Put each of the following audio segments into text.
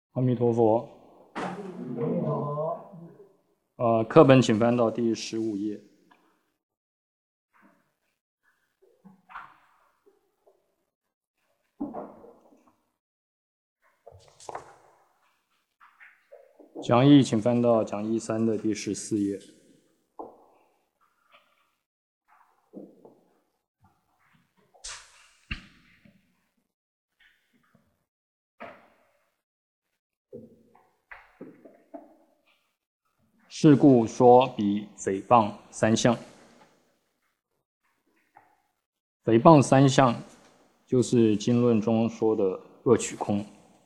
阿弥陀佛。课本请翻到第15页。讲义请翻到讲义3的第14页。是故说彼诽谤三相。诽谤三相就是经论中说的恶取空。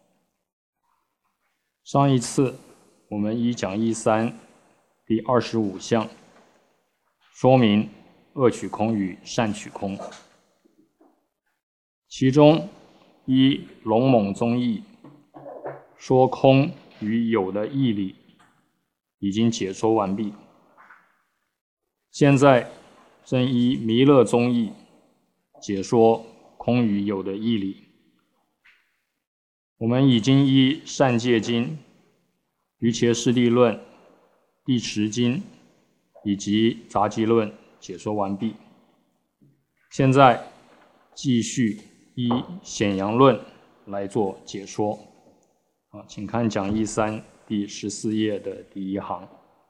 上一次我们依讲义3第25项说明恶取空与善取空，其中依龙猛宗义说空与有的义理已经解说完毕，现在正依弥勒宗义解说空与有的义理。我们已经依善戒经、瑜伽师地论、地持经以及杂集论解说完毕，现在继续依显扬论来做解说。请看讲义3第14页的第1行。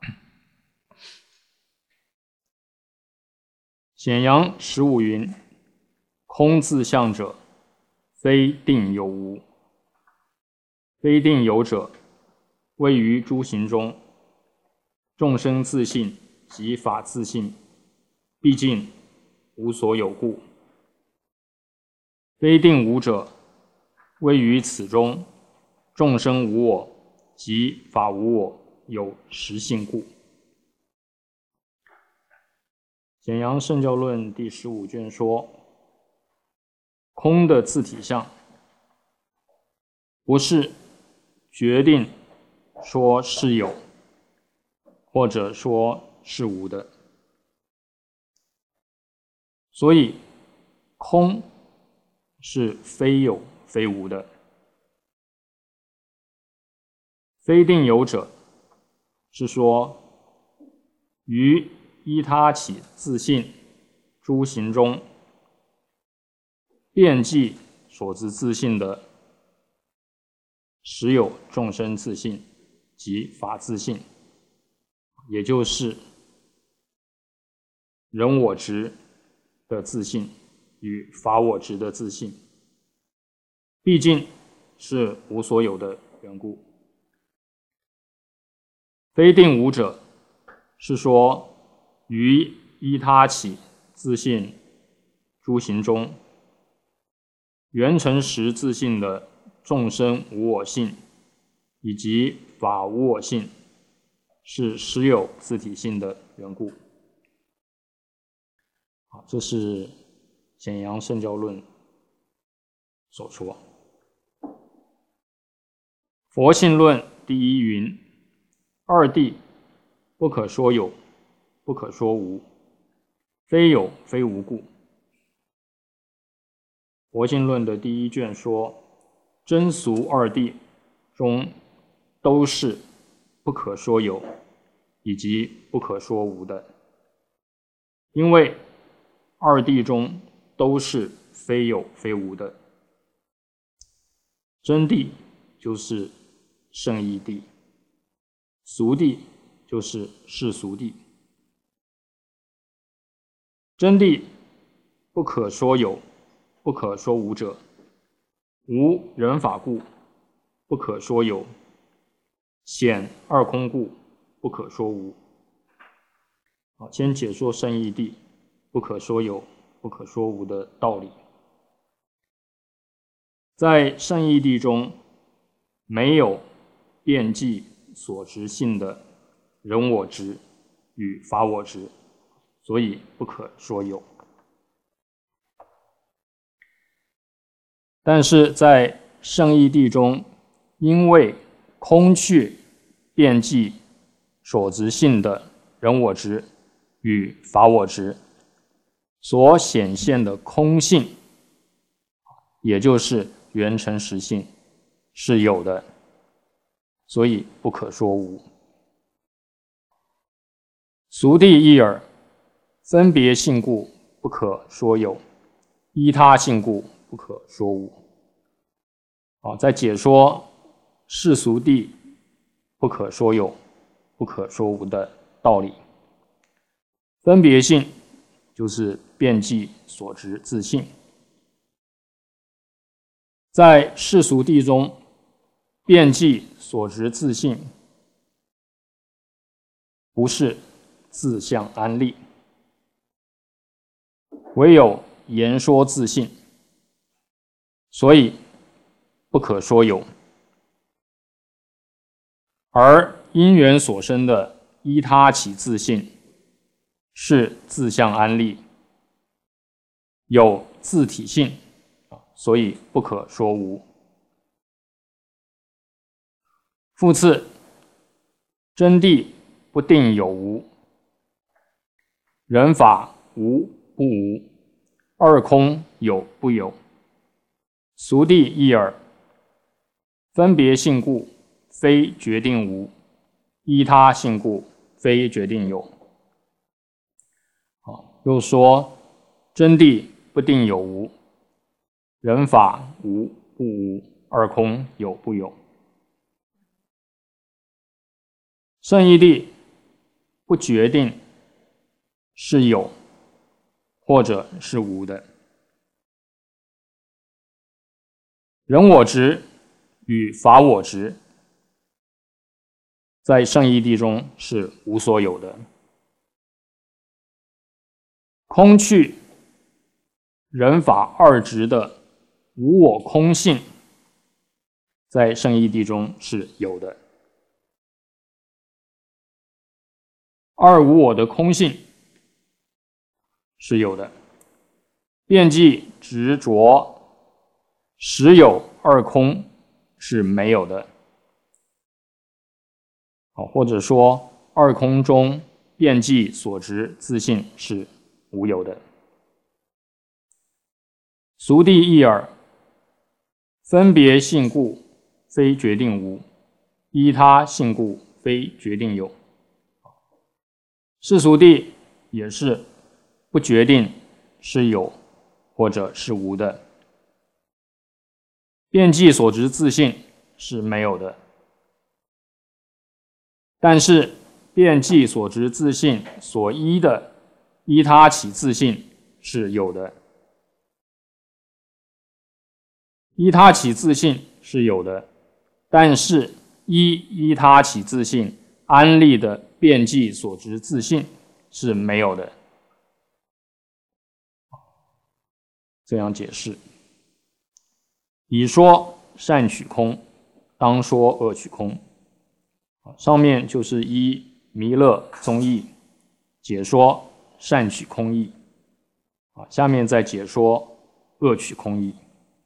显扬15云：空自相者，非定有无。非定有者，谓于诸行中，众生自性及法自性，毕竟无所有故。非定无者，谓于此中，众生无我及法无我，有实性故。简阳圣教论第15卷说，空的自体相不是决定说是有或者说是无的，所以空是非有非无的。非定有者是说于依他起自性诸行中，遍计所知自性的实有众生自性及法自性，也就是人我执的自性与法我执的自性，毕竟是无所有的缘故。非定无者是说于依他起自性诸行中，缘成实自性的众生无我性以及法无我性是实有自体性的缘故。这是显扬圣教论所说。佛性论第1云：二谛不可说有，不可说无，非有非无故。佛性论的第1卷说，真俗二谛中都是不可说有以及不可说无的，因为二谛中都是非有非无的。真谛就是圣义谛，俗谛就是世俗谛。真谛不可说有，不可说无者，无人法故，不可说有；显二空故，不可说无。先解说圣义谛不可说有，不可说无的道理。在圣义谛中，没有遍计所执性的人我执与法我执，所以不可说有。但是在圣义谛中，因为空去遍计所执性的人我执与法我执所显现的空性，也就是缘成实性是有的， 所以不可说无。俗谛一耳，分别性故，不可说有；依他性故，不可说无。在解说世俗谛不可说有、不可说无的道理。分别性就是遍计所执自性。在世俗谛中，遍计所执自性不是自相安立，唯有言说自性，所以不可说有。而因缘所生的依他起自性是自相安立，有自体性，所以不可说无。复次，真谛不定有无，人法无不无，二空有不有。俗谛一耳，分别性故，非决定无；依他性故，非决定有。又说真谛不定有无，人法无不无，二空有不有。圣义谛不决定是有或者是无的。人我执与法我执在圣义谛中是无所有的。空去人法二执的无我空性在圣义谛中是有的。二无我的空性是有的。遍计执着实有二空是没有的。或者说二空中遍计所执自性是无有的。俗谛一耳，分别性故，非决定无；依他性故，非决定有。世俗谛也是不决定是有或者是无的。遍计所执自性是没有的，但是遍计所执自性所依的依他起自性是有的。依他起自性是有的，但是依他起自性安立的遍计所执自性是没有的。这样解释：已说善取空，当说恶取空。上面就是依弥勒宗义解说善取空义，下面再解说恶取空义。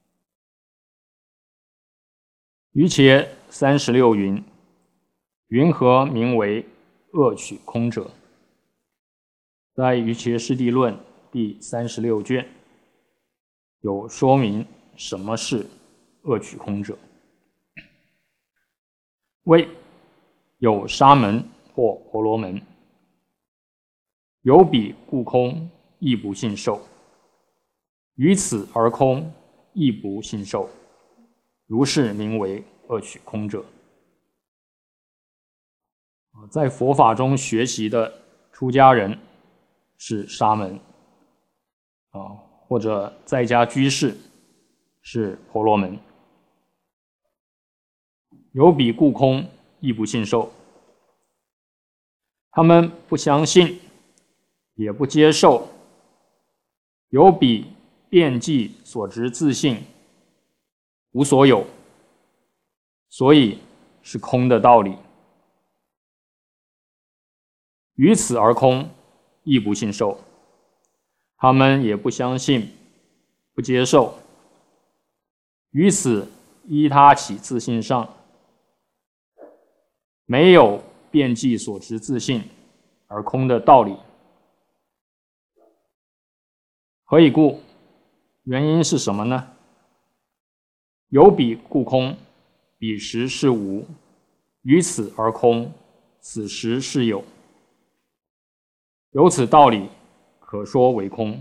瑜伽36云：云何名为恶取空者？在瑜伽师地论第36卷有说明什么是恶取空者。谓有沙门或婆罗门，有彼故空，亦不信受；于此而空，亦不信受。如是名为恶取空者。在佛法中学习的出家人是沙门，或者在家居士是婆罗门。有彼故空，亦不信受。他们不相信，也不接受有彼遍计所执自性无所有，所以是空的道理。于此而空，亦不信受。他们也不相信，不接受于此依他起自性上没有遍计所执自性而空的道理。何以故？原因是什么呢？有彼故空，彼时是无， 于此而空，此时是有。由此道理，可说为空。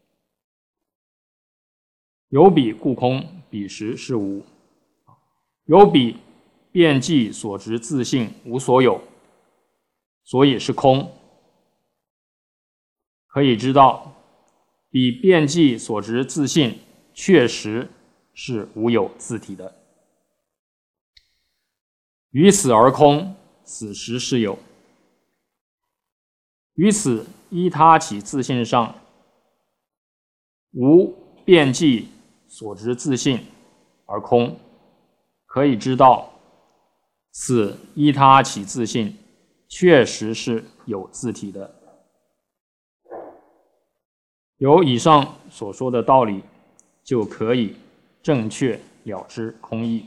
有彼故空，彼时是无。有彼遍计所执自性无所有，所以是空。可以知道，彼遍计所执自性确实是无有自体的。于此而空，此时是有。于此依他起自性上，无遍计所执自性而空。可以知道，此依他起自性确实是有自体的。有以上所说的道理，就可以正确了知空义。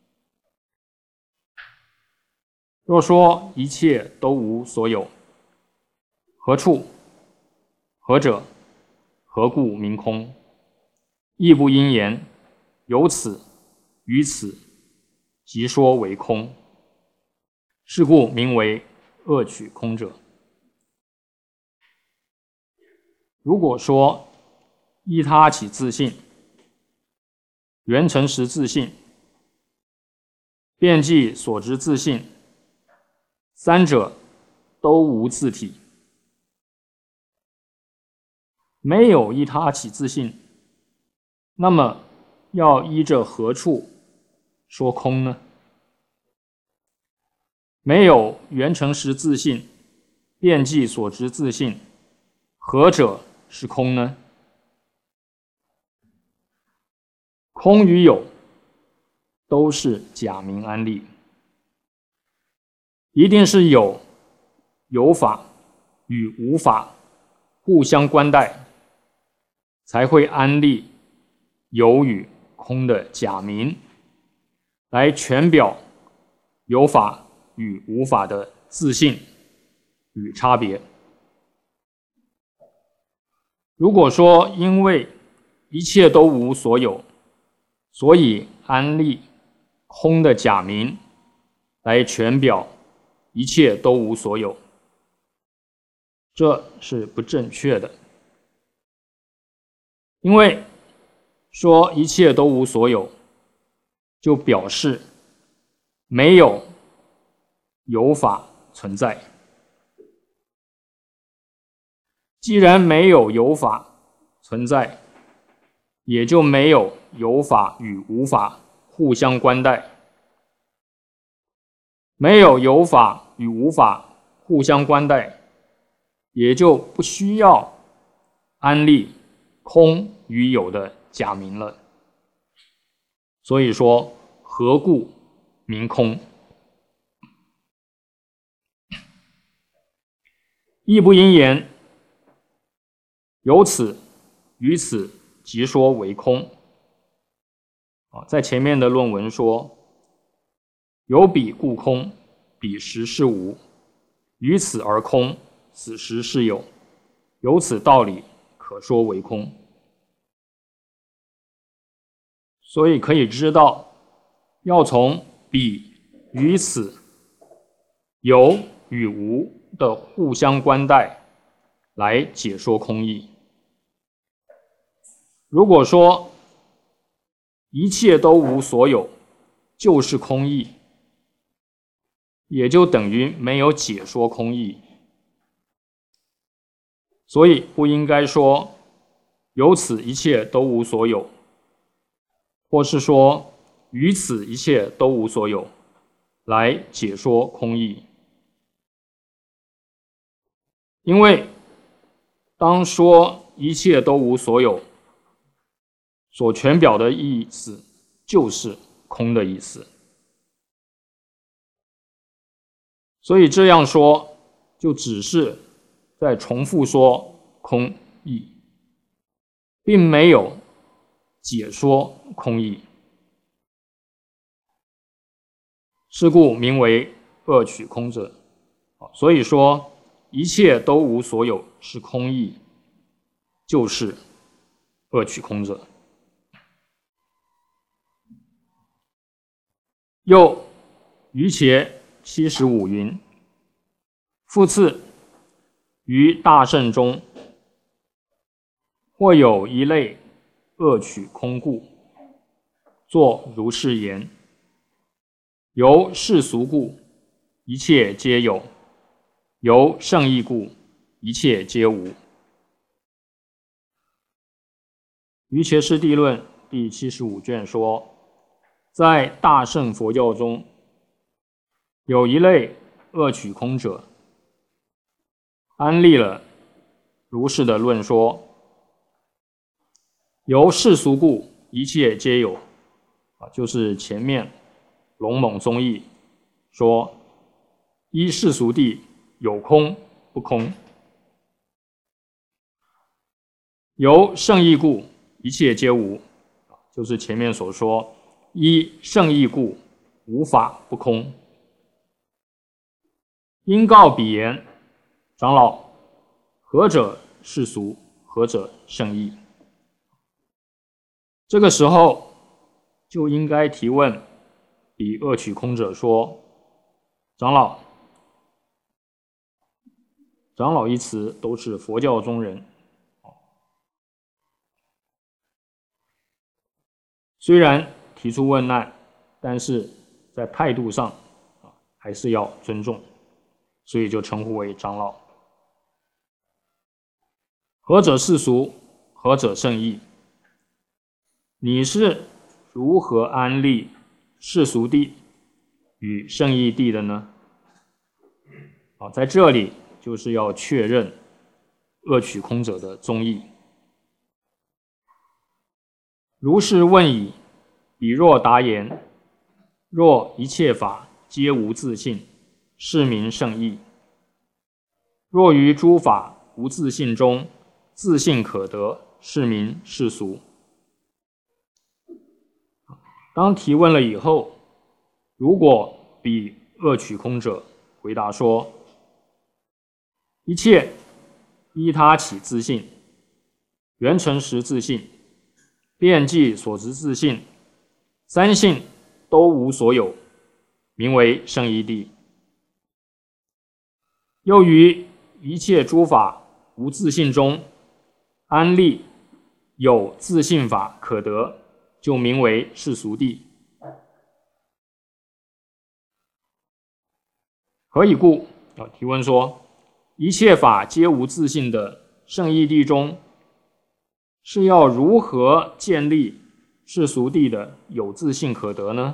若说一切都无所有，何处？何者？何故名空？亦不应言。由此于此，即说为空。是故名为恶取空者。如果说依他起自性、缘成实自性、遍计所执自性，三者都无自体，没有依他起自性，那么要依着何处说空呢？没有缘成实自性、遍计所执自性，何者是空呢？空与有都是假名安立，一定是有法与无法互相关待，才会安立有与空的假名，来全表有法与无法的自性与差别。如果说因为一切都无所有，所以安立空的假名来全表一切都无所有，这是不正确的。因为说一切都无所有，就表示没有有法存在。既然没有有法存在，也就没有有法与无法互相关待。没有有法与无法互相关待，也就不需要安立空与有的假名了。所以说，何故名空？亦不应言。由此于此，即说为空。在前面的论文说，有彼故空，彼时是无。于此而空，此时是有。由此道理，可说为空。所以可以知道，要从彼与此、有与无的互相关待来解说空义。如果说一切都无所有，就是空义，也就等于没有解说空义。所以不应该说由此一切都无所有，或是说于此一切都无所有来解说空义。因为当说一切都无所有，所全表的意思就是空的意思。所以这样说，就只是在重复说空义，并没有解说空义。是故名为恶取空者。所以说，一切都无所有是空义，就是恶取空者。又余且 75云：复次，于大圣中，或有一类恶取空故，作如是言：由世俗故，一切皆有；由圣义故，一切皆无。瑜伽师地论第75卷说，在大乘佛教中，有一类恶取空者，安立了如是的论说：由世俗故，一切皆有。就是前面龙猛宗义说，依世俗谛有空不空；由圣义故，一切皆无。就是前面所说，依圣义故，无法不空。因告彼言：长老，何者世俗，何者圣义？这个时候就应该提问彼恶取空者说：长老，长老一词都是佛教中人，虽然提出问难，但是在态度上还是要尊重，所以就称呼为长老。何者世俗，何者圣义？你是如何安立世俗谛与圣义谛的呢？在这里就是要确认恶取空者的宗义。如是问矣，彼若答言：若一切法皆无自性，是名圣义；若于诸法无自性中，自性可得，是名世俗。当提问了以后，如果彼恶取空者回答说：一切依他起自性，缘成实自性，遍计所执自性，三性都无所有，名为圣义谛。又于一切诸法无自性中，安立有自性法可得，就名为世俗谛。何以故？提问说，一切法皆无自性的圣义谛中，是要如何建立世俗谛的有自性可得呢？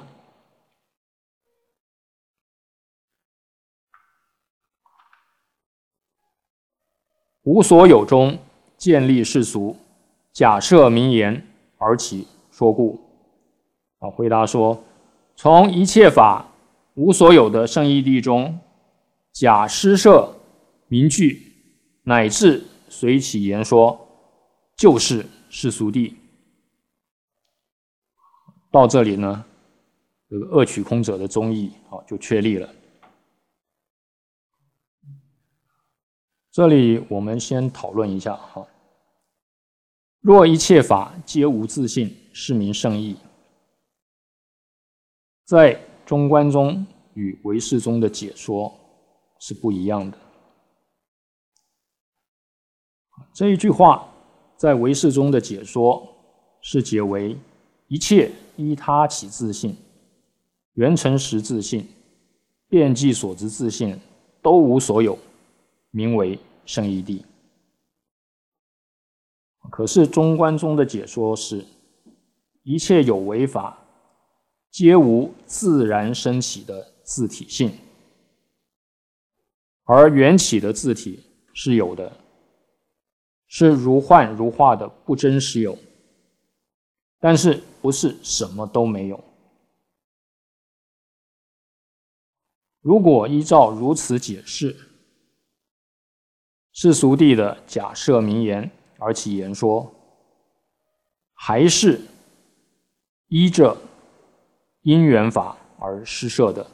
无所有中建立世俗，假设名言而起说故。回答说，从一切法无所有的圣义谛中，假施设名句，乃至随起言说，就是世俗谛。到这里呢，这个恶取空者的宗义就确立了。这里我们先讨论一下若一切法皆无自性，是名圣义。在中观宗与唯识宗的解说是不一样的。这一句话在唯识宗的解说是解为一切依他起自性，缘成实自性，遍计所执自性，都无所有，名为圣义谛。可是中观宗的解说是一切有为法皆无自然生起的自体性，而缘起的自体是有的，是如幻如化的不真实有，但是不是什么都没有。如果依照如此解释世俗谛的假设名言而起言说，还是依着因缘法而施设的。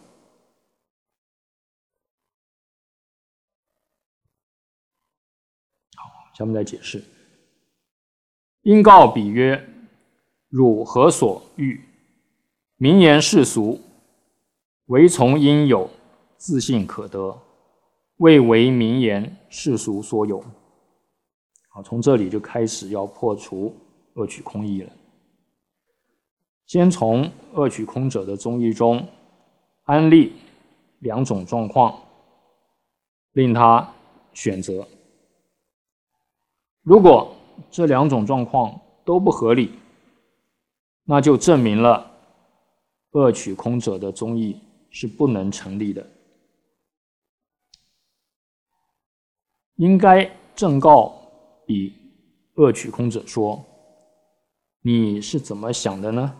好，下面再解释。因告彼曰：汝何所欲？名言世俗，唯从因有， 自信可得，未为名言世俗所有。好，从这里就开始要破除恶取空义了。先从恶取空者的宗义中安立2种状况，令他选择。如果这2种状况都不合理，那就证明了恶取空者的宗义是不能成立的。应该正告彼恶取空者说：你是怎么想的呢？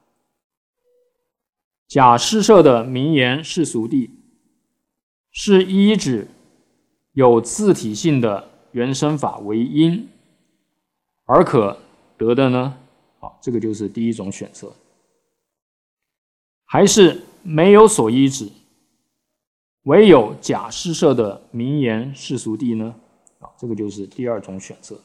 假施设的名言世俗谛，是依指有自体性的原生法为因而可得的呢？好，这个就是第一种选择。还是没有所依止，唯有假施设的名言世俗谛呢？这个就是第2种选择。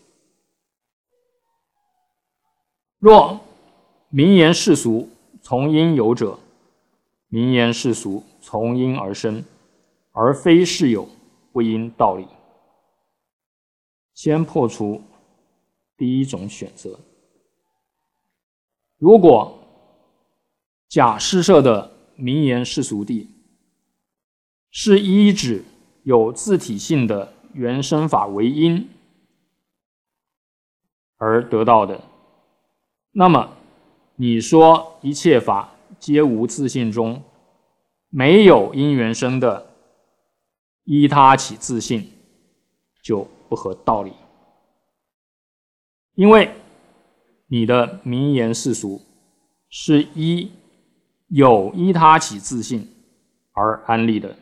若名言世俗从因有者，名言世俗从因而生，而非事有，不因道理。先破除第1种选择。如果假施设的名言世俗谛是依指有自体性的原生法为因而得到的，那么你说一切法皆无自性中没有因缘生的依他起自性，就不合道理。因为你的名言世俗是依有依他起自性而安立的。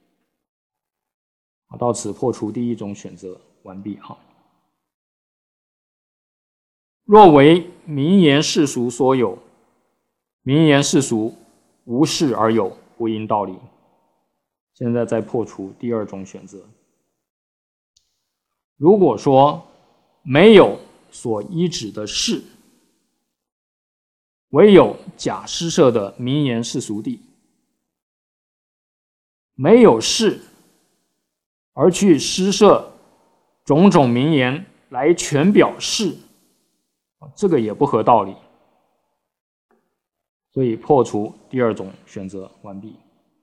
到此破除第1种选择完毕。若为名言世俗所有，名言世俗无事而有，不因道理。现在再破除第2种选择。如果说没有所依止的事，唯有假施设的名言世俗谛，没有事而去施设种种名言来全表示，这个也不合道理。所以破除第2种选择完毕。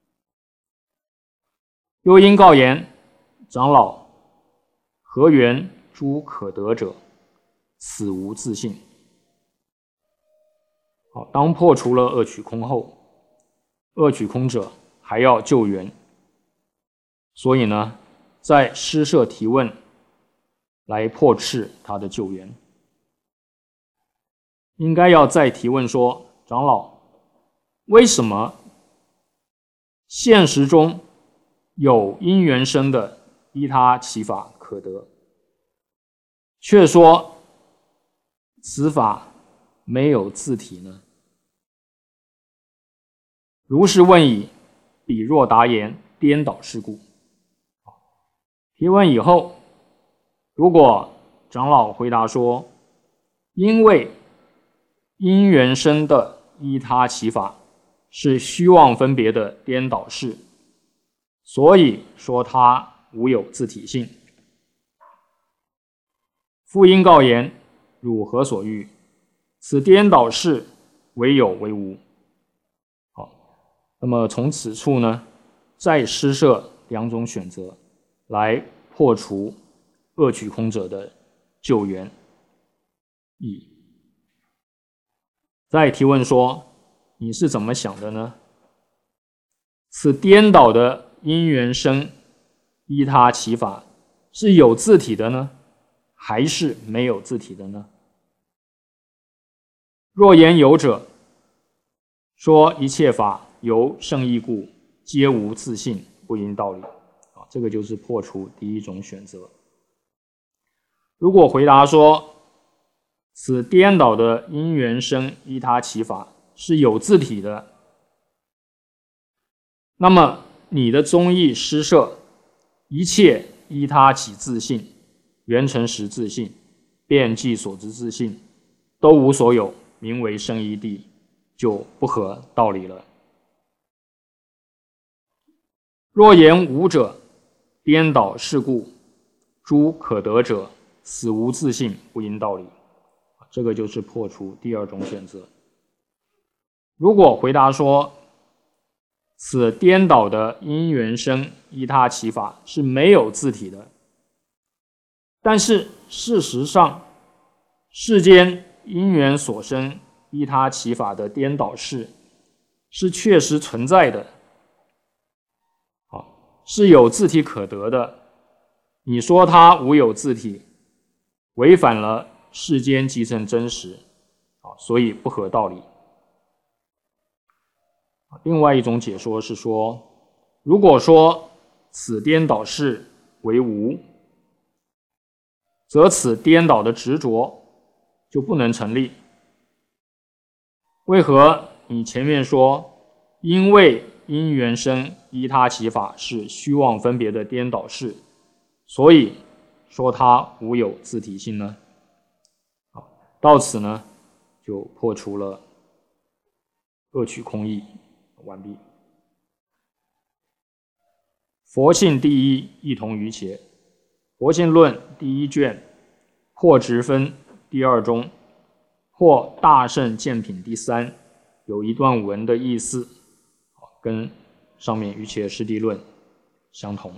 又因告言：长老，何缘诸可得者？此无自性。好，当破除了恶取空后，恶取空者还要救援，所以呢，再施设提问来破斥他的救援。应该要再提问说：长老，为什么现实中有因缘生的依他起法可得，却说此法没有自体呢？如是问已，彼若答言：颠倒是故。提问以后，如果长老回答说：因为因缘生的依他起法是虚妄分别的颠倒式，所以说它无有自体性。复因告言：汝何所欲？此颠倒式为有为无。好，那么从此处呢，再施设2种选择来破除恶取空者的救援意。再提问说：你是怎么想的呢？此颠倒的因缘生依他起法是有自体的呢，还是没有自体的呢？若言有者，说一切法由圣义故，皆无自性，不因道理。这个就是破除第1种选择。如果回答说此颠倒的因缘生依他起法是有自体的，那么你的宗义施设一切依他起自性、缘成实自性、遍计所知自性都无所有，名为圣义谛，就不合道理了。 若言无者，颠倒世故，诸可得者，死无自性，不因道理。这个就是破除第二种选择。如果回答说此颠倒的因缘生依他起法是没有自体的，但是事实上世间因缘所生依他起法的颠倒事是确实存在的，是有自体可得的，你说它无有自体，违反了世间即成真实，所以不合道理。另外一种解说是说，如果说此颠倒事为无，则此颠倒的执着就不能成立。为何你前面说因为因缘生依他起法是虚妄分别的颠倒事，所以说它无有自体性呢？到此呢就破除了恶取空义，完毕。佛性第一，异同于伽。佛性论第一卷破执分第二中或大圣见品第三有一段文的意思跟上面瑜伽师地论相同。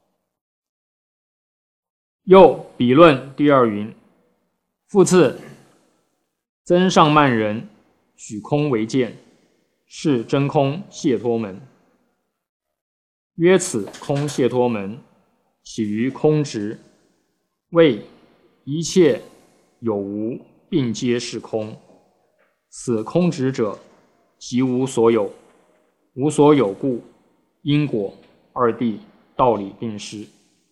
又比论第二云，复次增上慢人取空为见，是真空解脱门。曰此空解脱门起于空执，谓一切有无并皆是空。此空执者，即无所有，无所有故，因果二谛道理并施。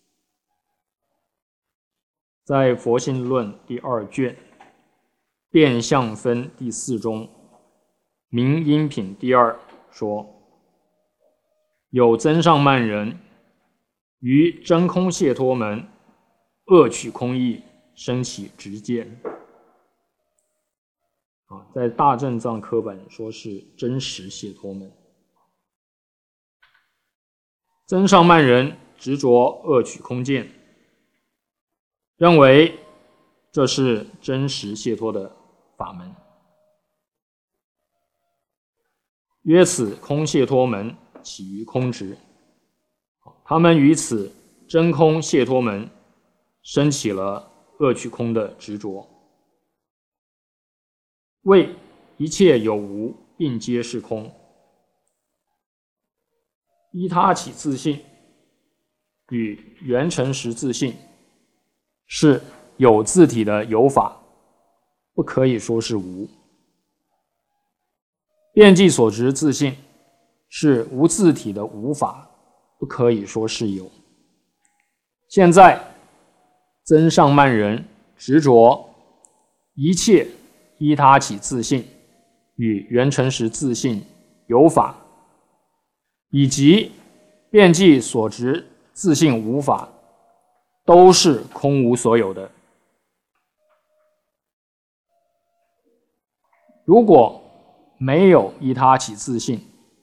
在佛性论第二卷变相分第四中明因品第二说，有增上慢人于真空解脱门恶取空义生起执见。在大正藏科本说是真实解脱门。增上慢人执着恶取空见，认为这是真实解脱的法门。曰此空解脱门起于空执，他们于此真空解脱门升起了恶取空的执着。谓一切有无并皆是空，依他起自性与缘成实自性是有自体的有法，不可以说是无。遍计所执自性是无自体的无法，不可以说是有。现在增上慢人执着一切依他起自性与缘成实自性有法，以及遍计所执自性无法，都是空无所有的。如果没有依他起自性，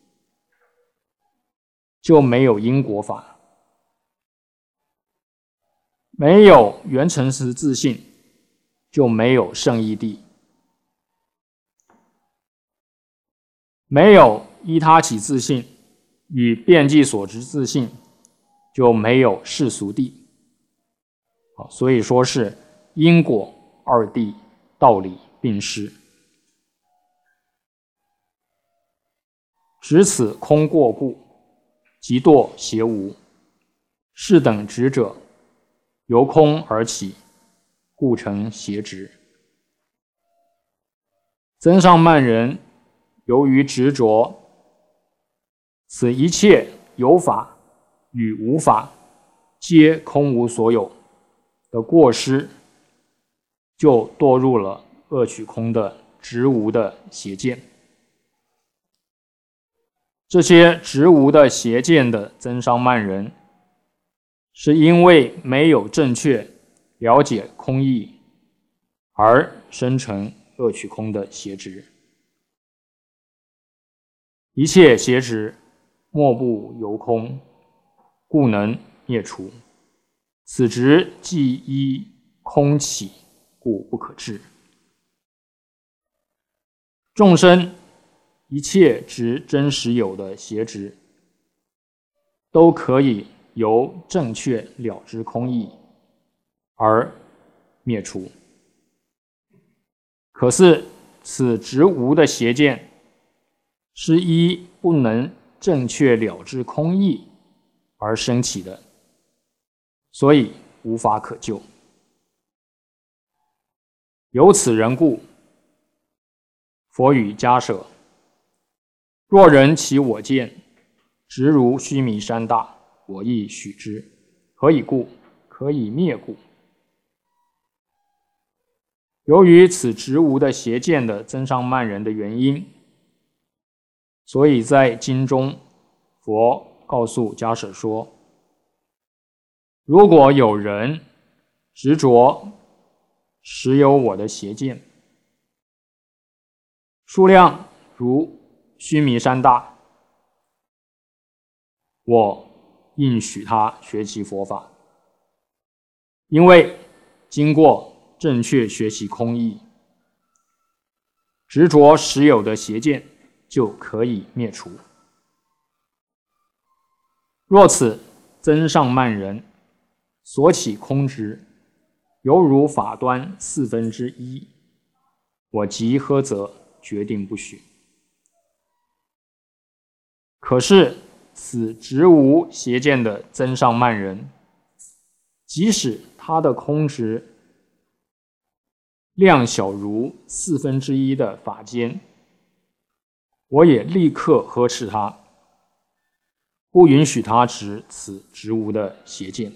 就没有因果法；没有缘成实自性，就没有圣义谛；没有依他起自性与遍计所执自性，就没有世俗谛。所以说是因果二谛道理并施。执此空过故，即堕邪无。是等执者，由空而起，故成邪执。增上慢人由于执着此一切有法与无法皆空无所有的过失，就堕入了恶取空的执无的邪见。这些执无的邪见的增上慢人，是因为没有正确了解空义而生成恶取空的邪执。一切邪执莫不由空故能灭除。此执既依空起，故不可治。众生一切执真实有的邪执，都可以由正确了知空义而灭除。可是此执无的邪见，是依不能正确了知空义而生起的，所以无法可救。由此人故，佛语迦舍：若人起我见，直如须弥山大，我亦许之。何以故？可以灭故。由于此执无的邪见的增上慢人的原因，所以在经中，佛告诉迦舍说：如果有人执着实有我的邪见，数量如须弥山大，我应许他学习佛法，因为经过正确学习空义，执着实有的邪见就可以灭除。若此增上慢人所起空执，犹如法端1/4，我即呵责，决定不许。可是此执无邪见的增上慢人，即使他的空执量小如1/4的法间，我也立刻呵斥他，不允许他执此执无的邪见。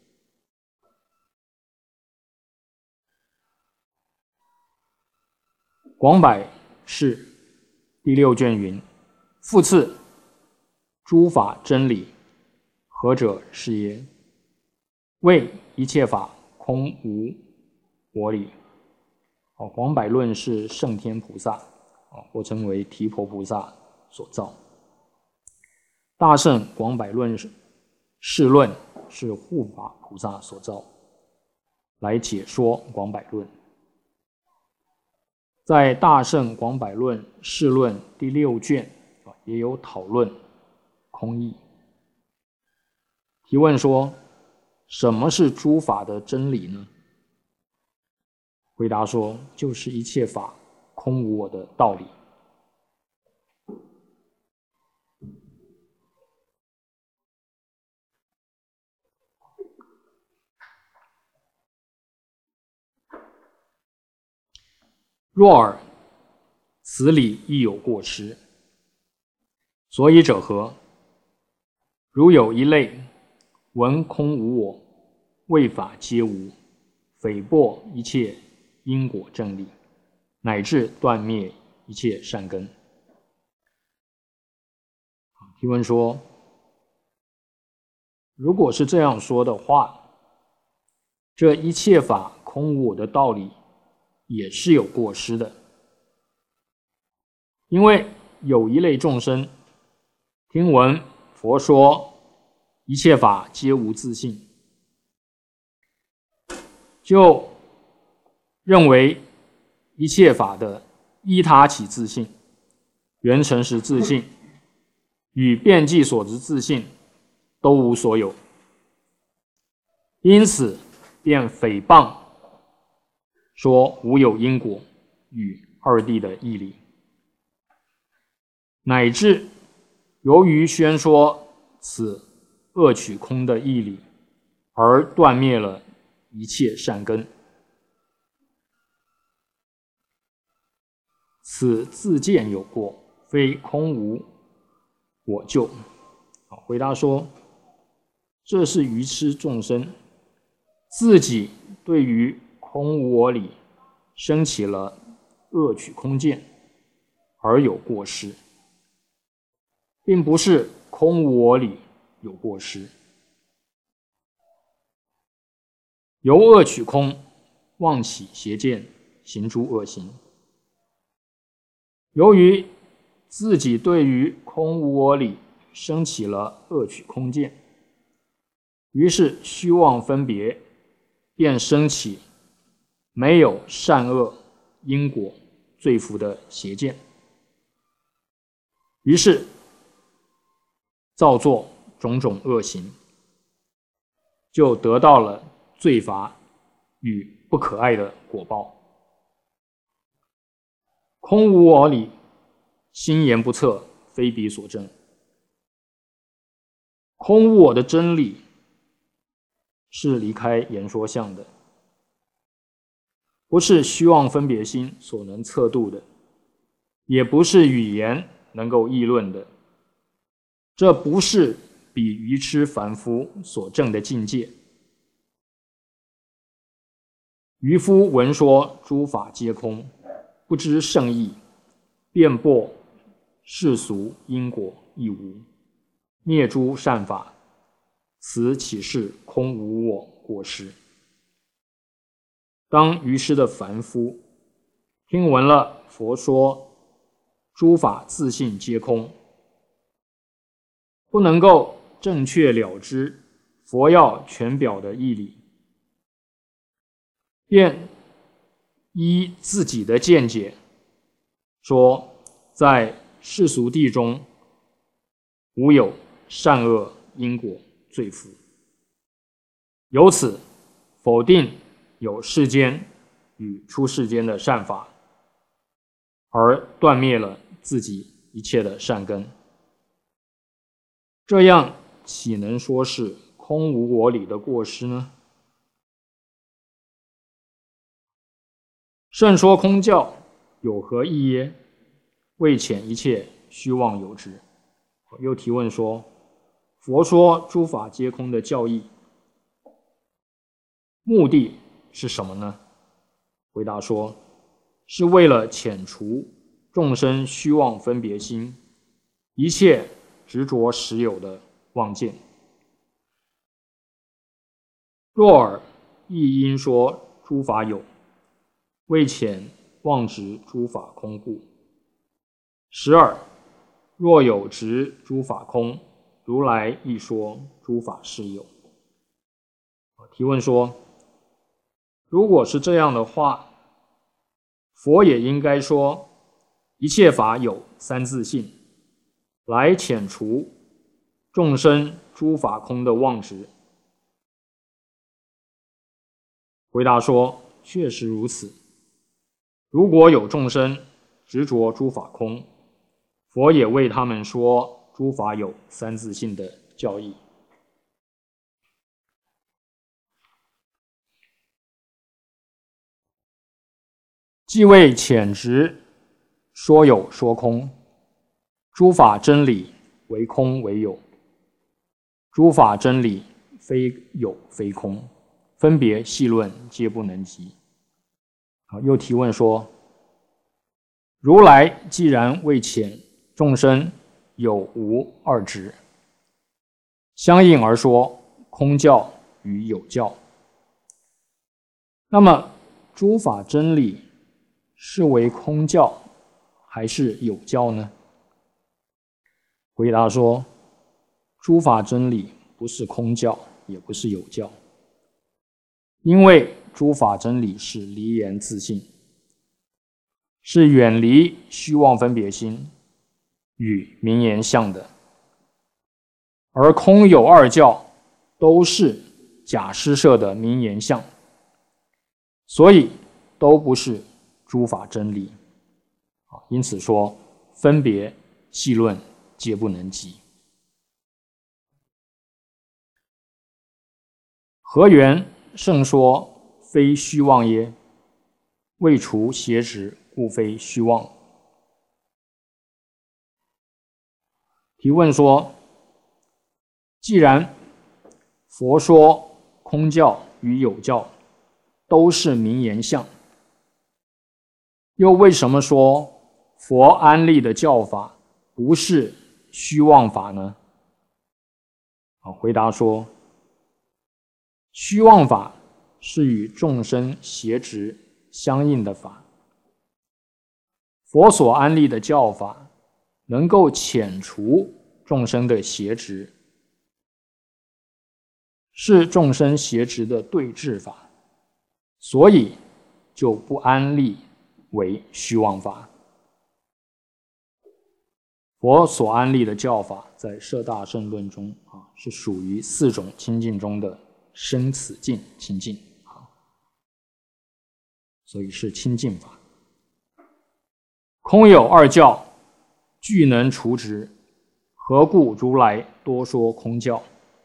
广百世第6卷云：复次，诸法真理，何者是耶？谓一切法空无我理。广百论是圣天菩萨，或称为提婆菩萨所造。大圣广百论释论是护法菩萨所造，来解说广百论。在大圣广百论释论第6卷也有讨论空义。提问说，什么是诸法的真理呢？回答说，就是一切法空无我的道理。若尔，此理亦有过失。所以者何？如有一类闻空无我，谓法皆无，诽谤一切因果正理，乃至断灭一切善根。提问说，如果是这样说的话，这一切法空无我的道理也是有过失的。因为有一类众生听闻佛说一切法皆无自性，就认为一切法的依他起自性、缘成实自性与遍计所执自性都无所有，因此便诽谤说无有因果与二谛的义理，乃至由于宣说此恶取空的义理，而断灭了一切善根。此自见有过，非空无我救。回答说，这是愚痴众生自己对于空无我理生起了恶取空见，而有过失，并不是空无我理有过失。由恶取空，妄起邪见，行诸恶行。由于自己对于空无我理生起了恶取空见， 于是虚妄分别便升起没有善恶因果罪福的邪见，于是造作种种恶行，就得到了罪罚与不可爱的果报。空无我理，心言不测，非彼所证。空无我的真理是离开言说相的，不是虚妄分别心所能测度的，也不是语言能够议论的。这不是比愚痴凡夫所证的境界。愚夫闻说诸法皆空，不知圣意，辩驳世俗因果亦无，灭诸善法，此岂是空无我过失？当愚痴的凡夫听闻了佛说诸法自性皆空，不能够正确了知佛要全表的义理，便依自己的见解说，在世俗谛中无有善恶因果罪福，由此否定有世间与出世间的善法，而断灭了自己一切的善根。这样岂能说是空无我理的过失呢？圣说空教有何异耶？未遣一切虚妄有之。又提问说，佛说诸法皆空的教义目的是什么呢？回答说，是为了遣除众生虚妄分别心，一切执着实有的妄见。若尔亦因说诸法有，未遣妄执诸法空故。十二，若有执诸法空，如来亦说诸法是有。提问说，如果是这样的话，佛也应该说一切法有三自性，来遣除众生诸法空的妄执。回答说，确实如此。如果有众生执着诸法空，佛也为他们说诸法有三自性的教义。既为遣执说有说空，诸法真理为空为有，诸法真理非有非空，分别细论皆不能及。又提问说，如来既然未遣众生有无二执，相应而说空教与有教，那么诸法真理是为空教还是有教呢？回答说，诸法真理不是空教，也不是有教，因为诸法真理是离言自性，是远离虚妄分别心与名言相的，而空有二教都是假施设的名言相，所以都不是诸法真理。因此说分别细论皆不能及。何缘圣说非虚妄耶？未除邪执，故非虚妄。提问说，既然佛说空教与有教都是名言相，又为什么说佛安立的教法不是虚妄法呢？回答说，虚妄法是与众生邪执相应的法，佛所安立的教法能够遣除众生的邪执， 是众生邪执的对治法，所以就不安立为虚妄法。佛所安立的教法，在《摄大乘论》中是属于4种清净中的生死净清净，所以是清净法。空有二教，俱能除执，何故如来多说空教？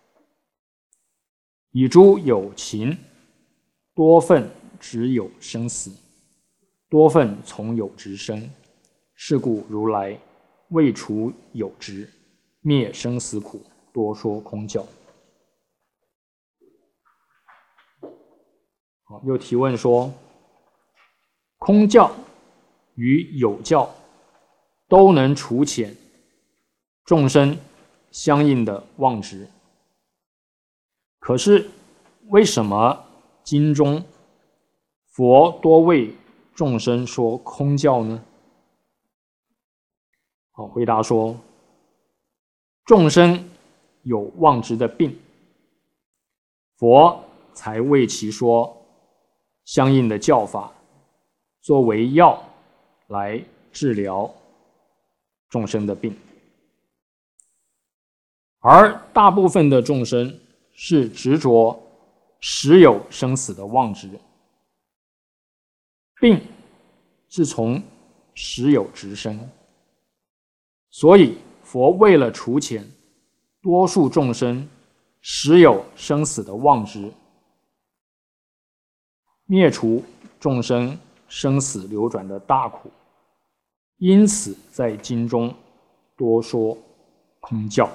以诸有情，多分执有生死，多分从有执生，是故如来为除有执，灭生死苦，多说空教。又提问说，空教与有教都能除遣众生相应的妄执，可是为什么经中佛多为众生说空教呢？回答说，众生有妄执的病，佛才为其说相应的教法，作为药来治疗众生的病。而大部分的众生是执着实有生死的妄执，病是从实有执生，所以佛为了除遣多数众生实有生死的妄执，灭除众生生死流转的大苦，因此在经中多说空教。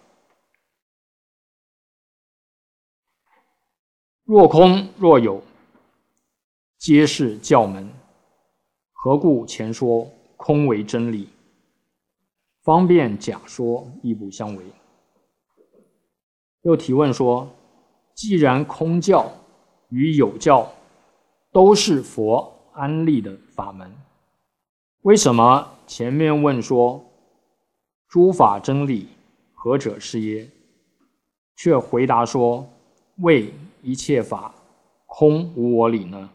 若空若有，皆是教门，何故前说空为真理，方便假说亦不相违？又提问说，既然空教与有教都是佛安立的法门，为什么前面问说诸法真理何者是耶，却回答说为一切法空无我理呢？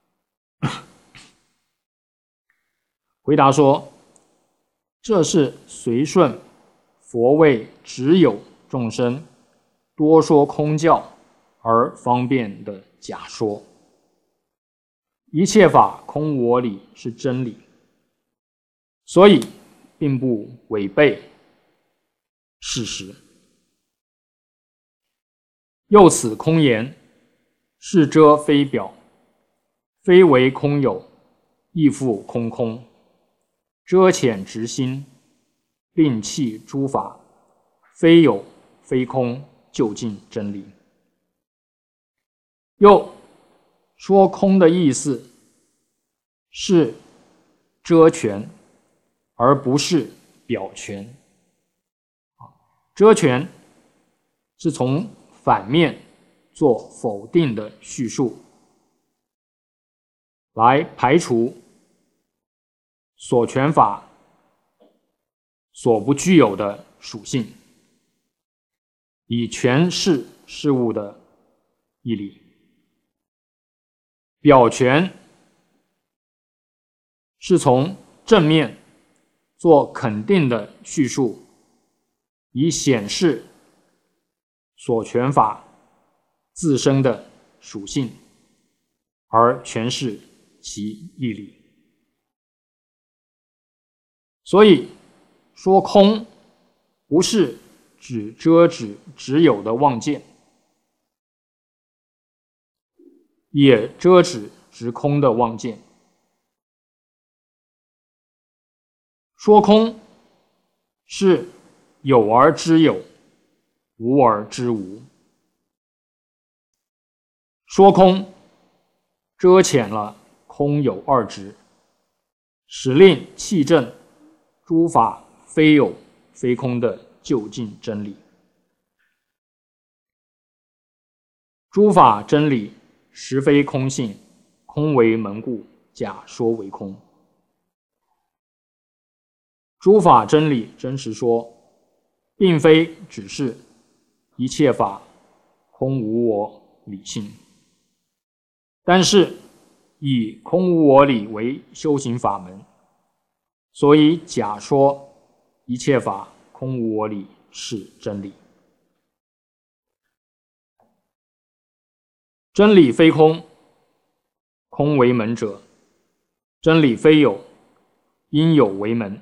回答说，这是随顺佛为只有众生多说空教而方便的假说。一切法空无我理是真理，所以并不违背事实。又此空言，是遮非表，非为空有，亦复空空，遮遣执心，并弃诸法，非有非空，究竟真理。又说空的意思是遮权，而不是表权。遮权是从反面做否定的叙述，来排除所权法所不具有的属性，以诠释事物的义理。表权是从正面做肯定的叙述，以显示所权法自身的属性，而诠释其义理。所以说空不是指遮止只有的妄见，也遮止执空的妄见。说空是有而知有，无而知无。说空遮遣了空有二执，使令弃证诸法非有非空的究竟真理。诸法真理实非空性，空为门故，假说为空。诸法真理真实说，并非只是一切法空无我理性。但是以空无我理为修行法门，所以假说一切法空无我理是真理。真理非空，空为门者；真理非有，因有为门。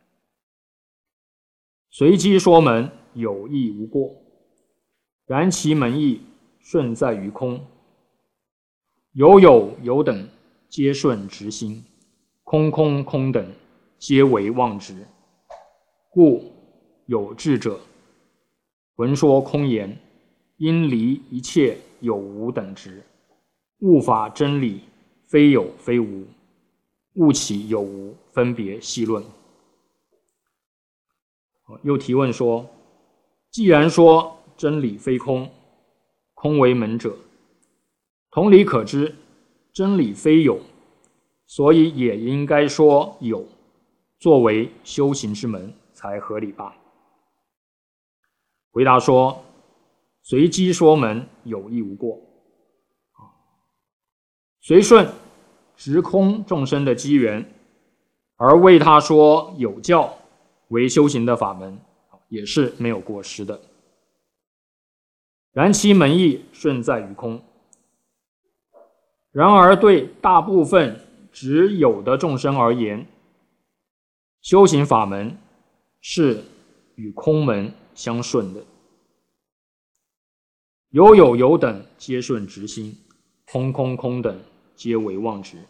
随机说门，有益无过，然其门义顺在于空。有等，皆顺直心；空等，皆为妄执。故有智者闻说空言，因离一切有无等执，悟法真理非有非无，悟其有无分别细论。又提问说，既然说真理非空，空为门者，同理可知真理非有，所以也应该说有，作为修行之门才合理吧？回答说，随机说门，有益无过。随顺直空众生的机缘，而为他说有教为修行的法门，也是没有过失的。然其门义顺在于空。然而对大部分只有的众生而言，修行法门是与空门相顺的。有等，皆顺直心；空等，皆为妄执。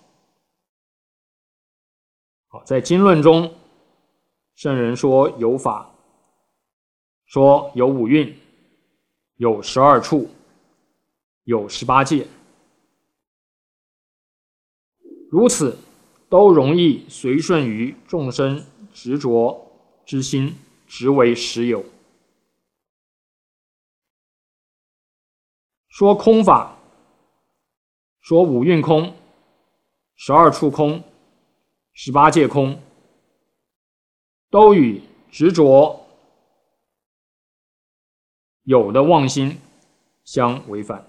在经论中，圣人说有法，说有五蕴，有12处，有18界，如此都容易随顺于众生执着之心，直为实有。说空法，说五蕴空，12处空，18界空，都与执着有的妄心相违反。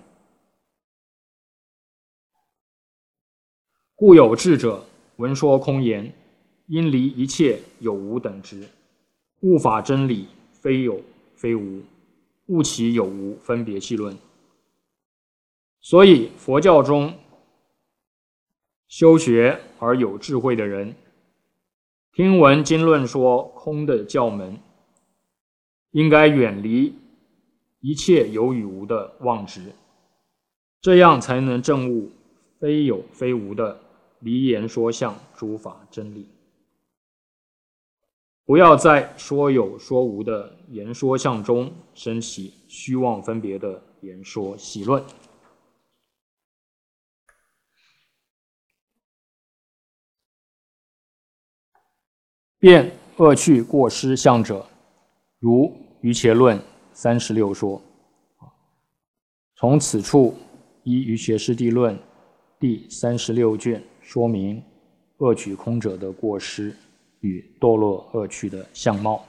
故有智者闻说空言，因离一切有无等执，悟法真理非有非无，悟其有无分别细论。所以佛教中修学而有智慧的人，听闻经论说空的教门，应该远离一切有与无的妄执，这样才能证悟非有非无的离言说相诸法真理。不要在说有说无的言说相中升起虚妄分别的言说习论。辨恶趣过失相者，如瑜伽论36说。从此处依瑜伽师地论第36卷说明恶取空者的过失与堕落恶趣的相貌。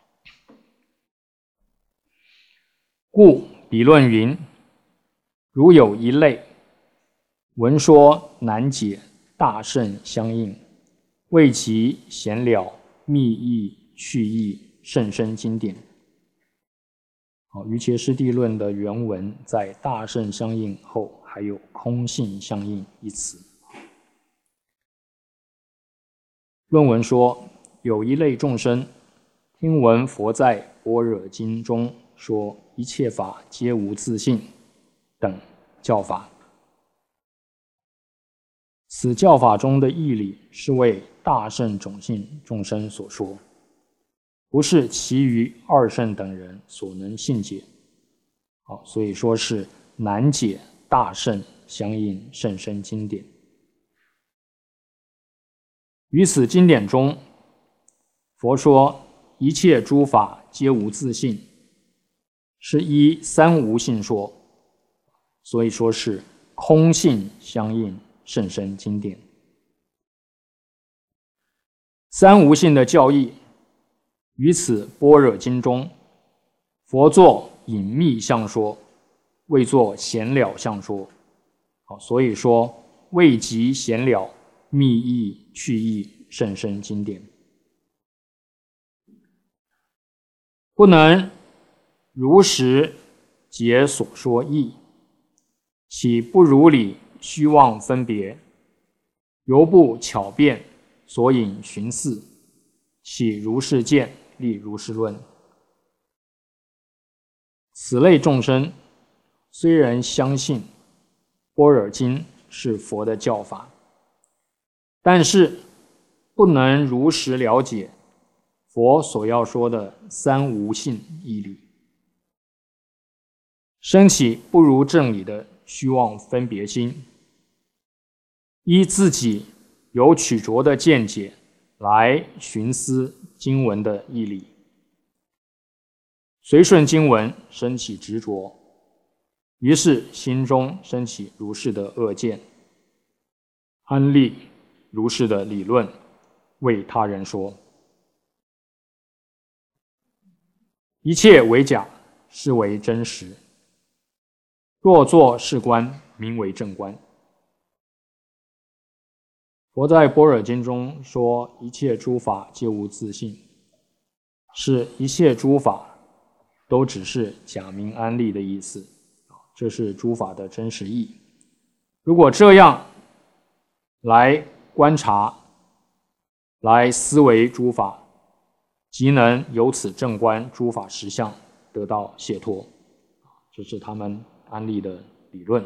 故彼论云：如有一类闻说难解大圣相应，为其显了密意趣意甚深经典。瑜伽师地论的原文在大圣相应后还有空性相应一词。论文说，有一类众生听闻佛在般若经中说一切法皆无自性等教法，此教法中的义理是为大圣种性众生所说，不是其余二圣等人所能信解。所以说是难解大圣相应甚深经典。于此经典中，佛说一切诸法皆无自性，是依三无性说，所以说是空性相应甚深经典。三无性的教义于此般若经中，佛作隐秘相说， 谓作闲了相说。所以说未及闲了，密意去意甚深经典。不能如实解所说义，岂不如理虚妄分别？犹不巧辩所引寻思，岂如是见立如是论？此类众生虽然相信般若经是佛的教法，但是不能如实了解佛所要说的三无性义理，生起不如正理的虚妄分别心，依自己有曲折的见解来寻思经文的义理，随顺经文生起执着，于是心中生起如是的恶见，安立如是的理论为他人说。一切为假，是为真实。若作是观，名为正观。佛在般若经中说，一切诸法皆无自性，是一切诸法都只是假名安立的意思，这是诸法的真实义。如果这样来观察，来思维诸法，即能由此正观诸法实相，得到解脱。这是他们安立的理论。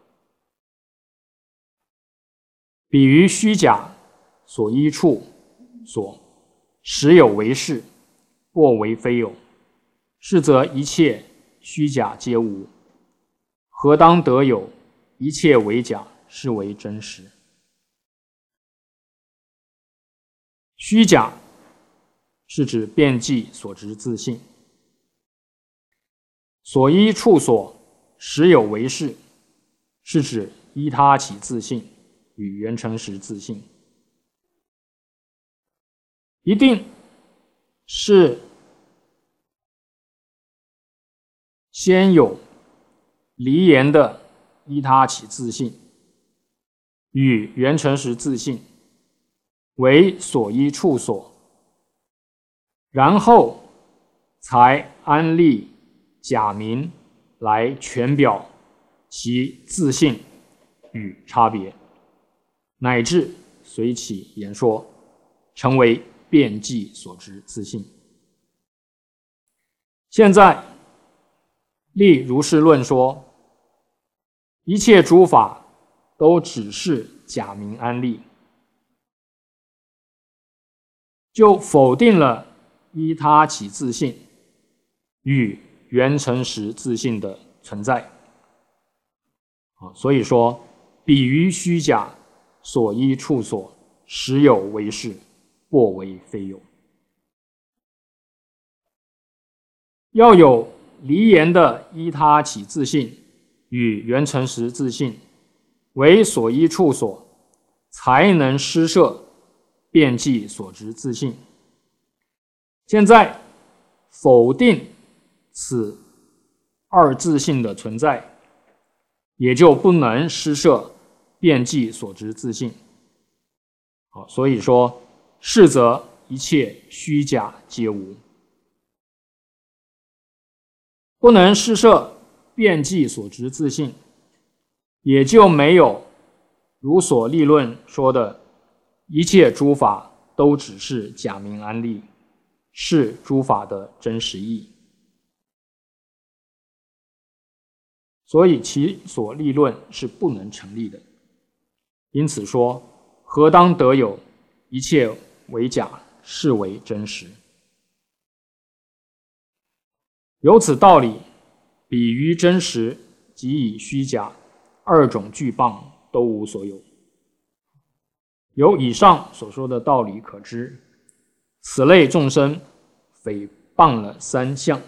比于虚假所依处所，实有为是，或为非有。是则一切虚假皆无，何当得有？一切为假，是为真实。虚假是指辩计所执自性，所依处所实有为是，是指依他起自性与缘成实自性，一定是先有离言的依他起自性与缘成实自性为所依处所，然后才安立假名来全表其自性与差别，乃至随其言说，成为辩计所执自性。现在立如是论说，一切诸法都只是假名安立，就否定了依他起自性与缘成实自性的存在。所以说，比于虚假所依处所，实有为是，或为非有。要有离言的依他起自性与缘成实自性为所依处所，才能施设辩计所执自性。现在否定此二自性的存在，也就不能施设辩计所执自性。所以说，是则一切虚假皆无，不能施设辩计所执自性，也就没有如所立论说的一切诸法都只是假名安立，是诸法的真实义。所以其所立论是不能成立的。因此说，何当得有？一切为假，是为真实。由此道理，比于真实即以虚假二种具谤都无所有。由以上所说的道理可知，此类众生诽谤了三相，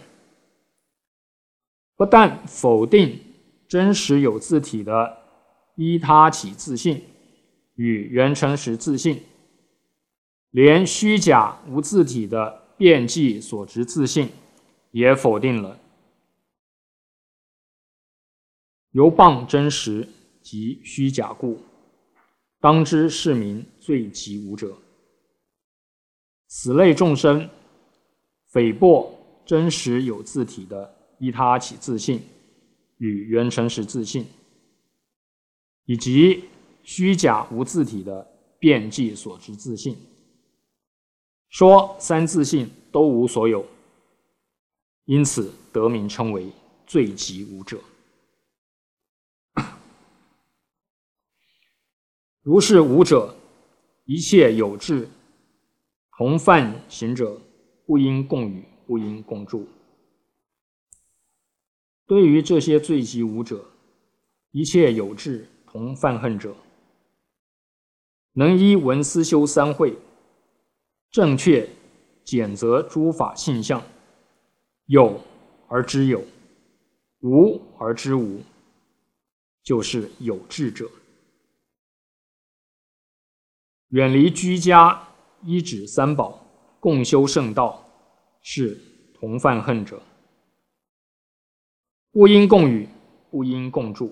不但否定真实有自体的依他起自性与缘成实自性，连虚假无自体的辩计所执自性也否定了。 由谤真实及虚假故，当知是名罪极无者。此类众生诽谤真实有自体的依他起自性与原诚实自性，以及虚假无自体的辩计所知自性，说三自性都无所有，因此得名称为罪极无者。如是无者，一切有志同犯行者，不应共语，不应共住。对于这些罪极无者，一切有志同犯恨者，能依闻思修三会，正确检择诸法性相，有而知有，无而知无，就是有志者。远离居家，依止三宝，共修圣道，是同犯恨者。不应共语，不应共住。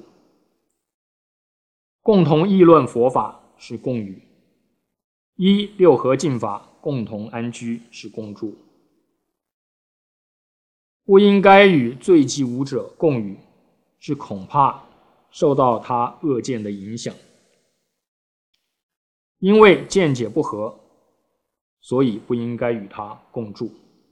共同议论佛法是共语，依六合敬法共同安居是共住。不应该与罪极无者共语，是恐怕受到他恶见的影响。因为见解不合，所以不应该与他共住。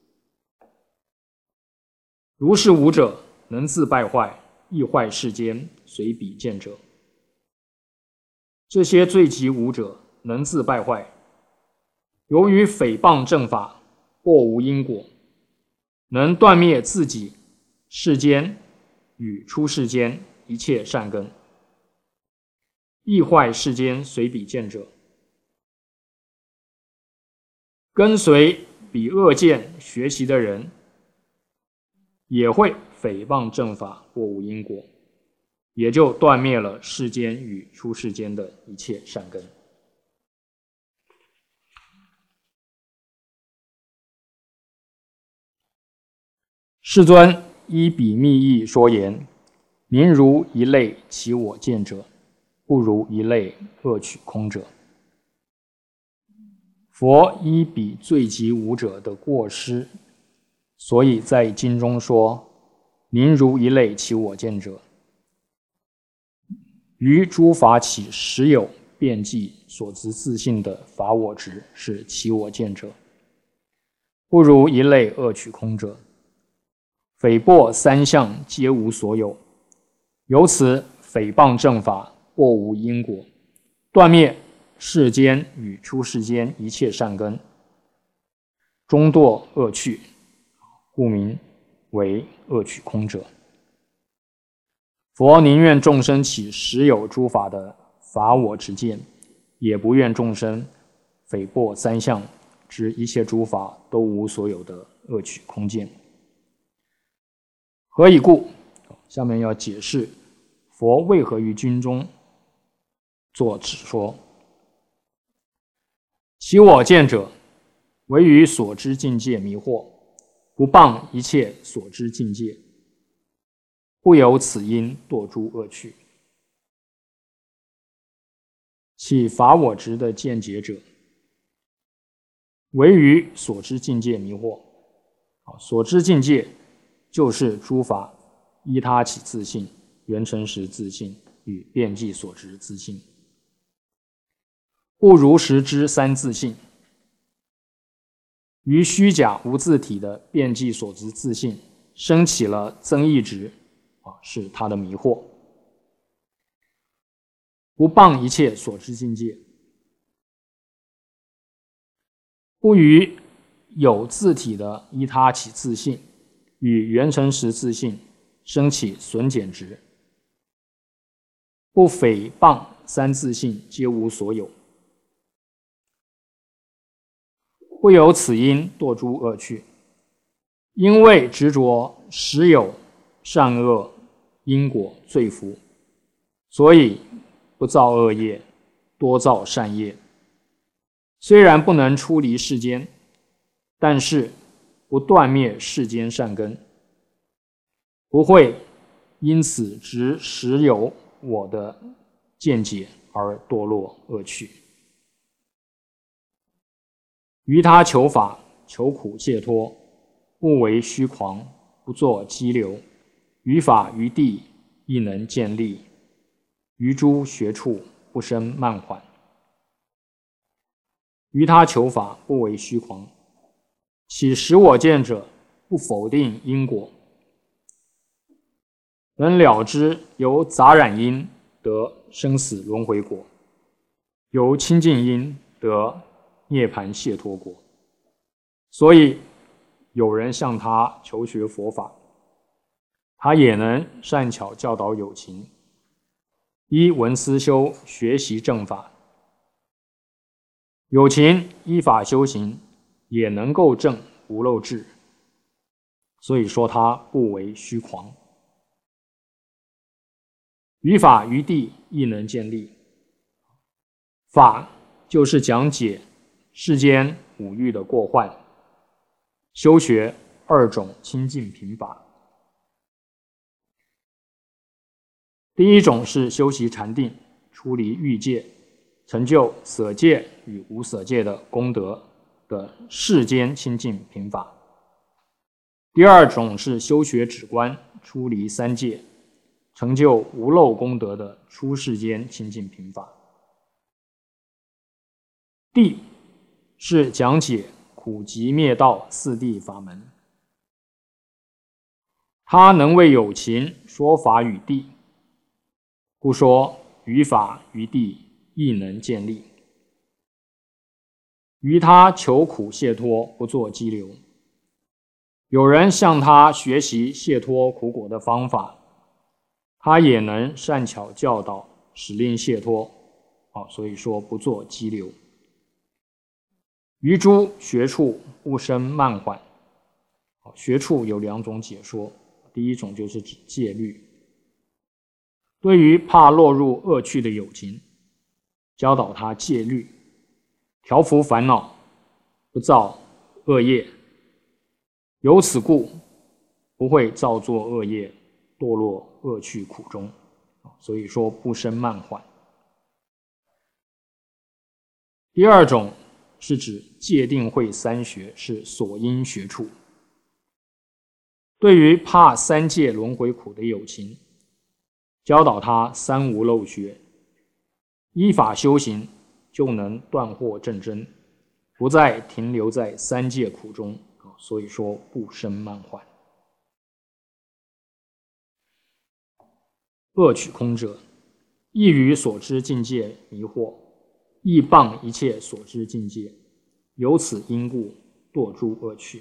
如是无者，能自败坏，易坏世间，随彼见者。这些罪极无者能自败坏，由于诽谤正法，或无因果，能断灭自己世间与出世间一切善根，易坏世间随彼见者。跟随彼恶见学习的人，也会诽谤正法或无因果，也就断灭了世间与出世间的一切善根。世尊依彼密意说言：名如一类起我见者，不如一类恶取空者。佛依彼罪极无者的过失，所以在经中说：名如一类起我见者，于诸法起实有辩计所知自性的法我执是起我见者，不如一类恶取空者。诽谤三相皆无所有，由此诽谤正法或无因果，断灭世间与出世间一切善根，终堕恶趣，故名为恶取空者。佛宁愿众生起实有诸法的法我执见，也不愿众生诽谤三相之一切诸法都无所有的恶取空见。何以故？下面要解释佛为何于经中作此说。起我见者，为于所知境界迷惑，不谤一切所知境界，不由此因堕诸恶趣。起法我执的见解者，为于所知境界迷惑。所知境界就是诸法依他起自性、原诚实自性与辩计所知自性，不如实知三自性，于虚假无自体的辩计所知自性升起了增益执，是他的迷惑。不谤一切所知境界，不于有自体的依他起自性与原诚实自性升起损减执，不诽谤三自性皆无所有，不由此因堕诸恶趣。因为执着实有善恶因果罪福，所以不造恶业，多造善业。虽然不能出离世间，但是不断灭世间善根，不会因此执实有我的见解而堕落恶趣。于他求法，求苦解脱，不为虚狂，不作激流，于法于地亦能建立，于诸学处不生慢缓。于他求法，不为虚狂，其实我见者，不否定因果，能了知由杂染因得生死轮回果，由清净因得涅槃解脱果。所以有人向他求学佛法，他也能善巧教导有情，依闻思修学习正法，有情依法修行，也能够证无漏智。所以说他不为虚狂。于法于地亦能建立。法就是讲解世间五欲的过患，修学二种清净品法。第一种是修习禅定，出离欲界，成就舍戒与无舍戒的功德的世间清净品法。第二种是修学止观，出离三界，成就无漏功德的出世间清净品法。地是讲解苦集灭道四谛法门，它能为有情说法与地，故说于法于地亦能建立。于他求苦解脱，不作激流。有人向他学习解脱苦果的方法，他也能善巧教导，使令解脱。所以说不作激流。于诸学处不生慢缓。学处有两种解说，第一种就是指戒律。对于怕落入恶趣的有情，教导他戒律，调伏烦恼，不造恶业，由此故不会造作恶业，堕落恶趣苦中。所以说不生慢缓。第二种是指戒定慧三学，是所因学处。对于怕三界轮回苦的有情，教导他三无漏学，依法修行，就能断惑正真，不再停留在三界苦中。所以说不生慢缓。恶取空者，亦于所知境界迷惑，亦谤一切所知境界，由此因故堕诸恶趣。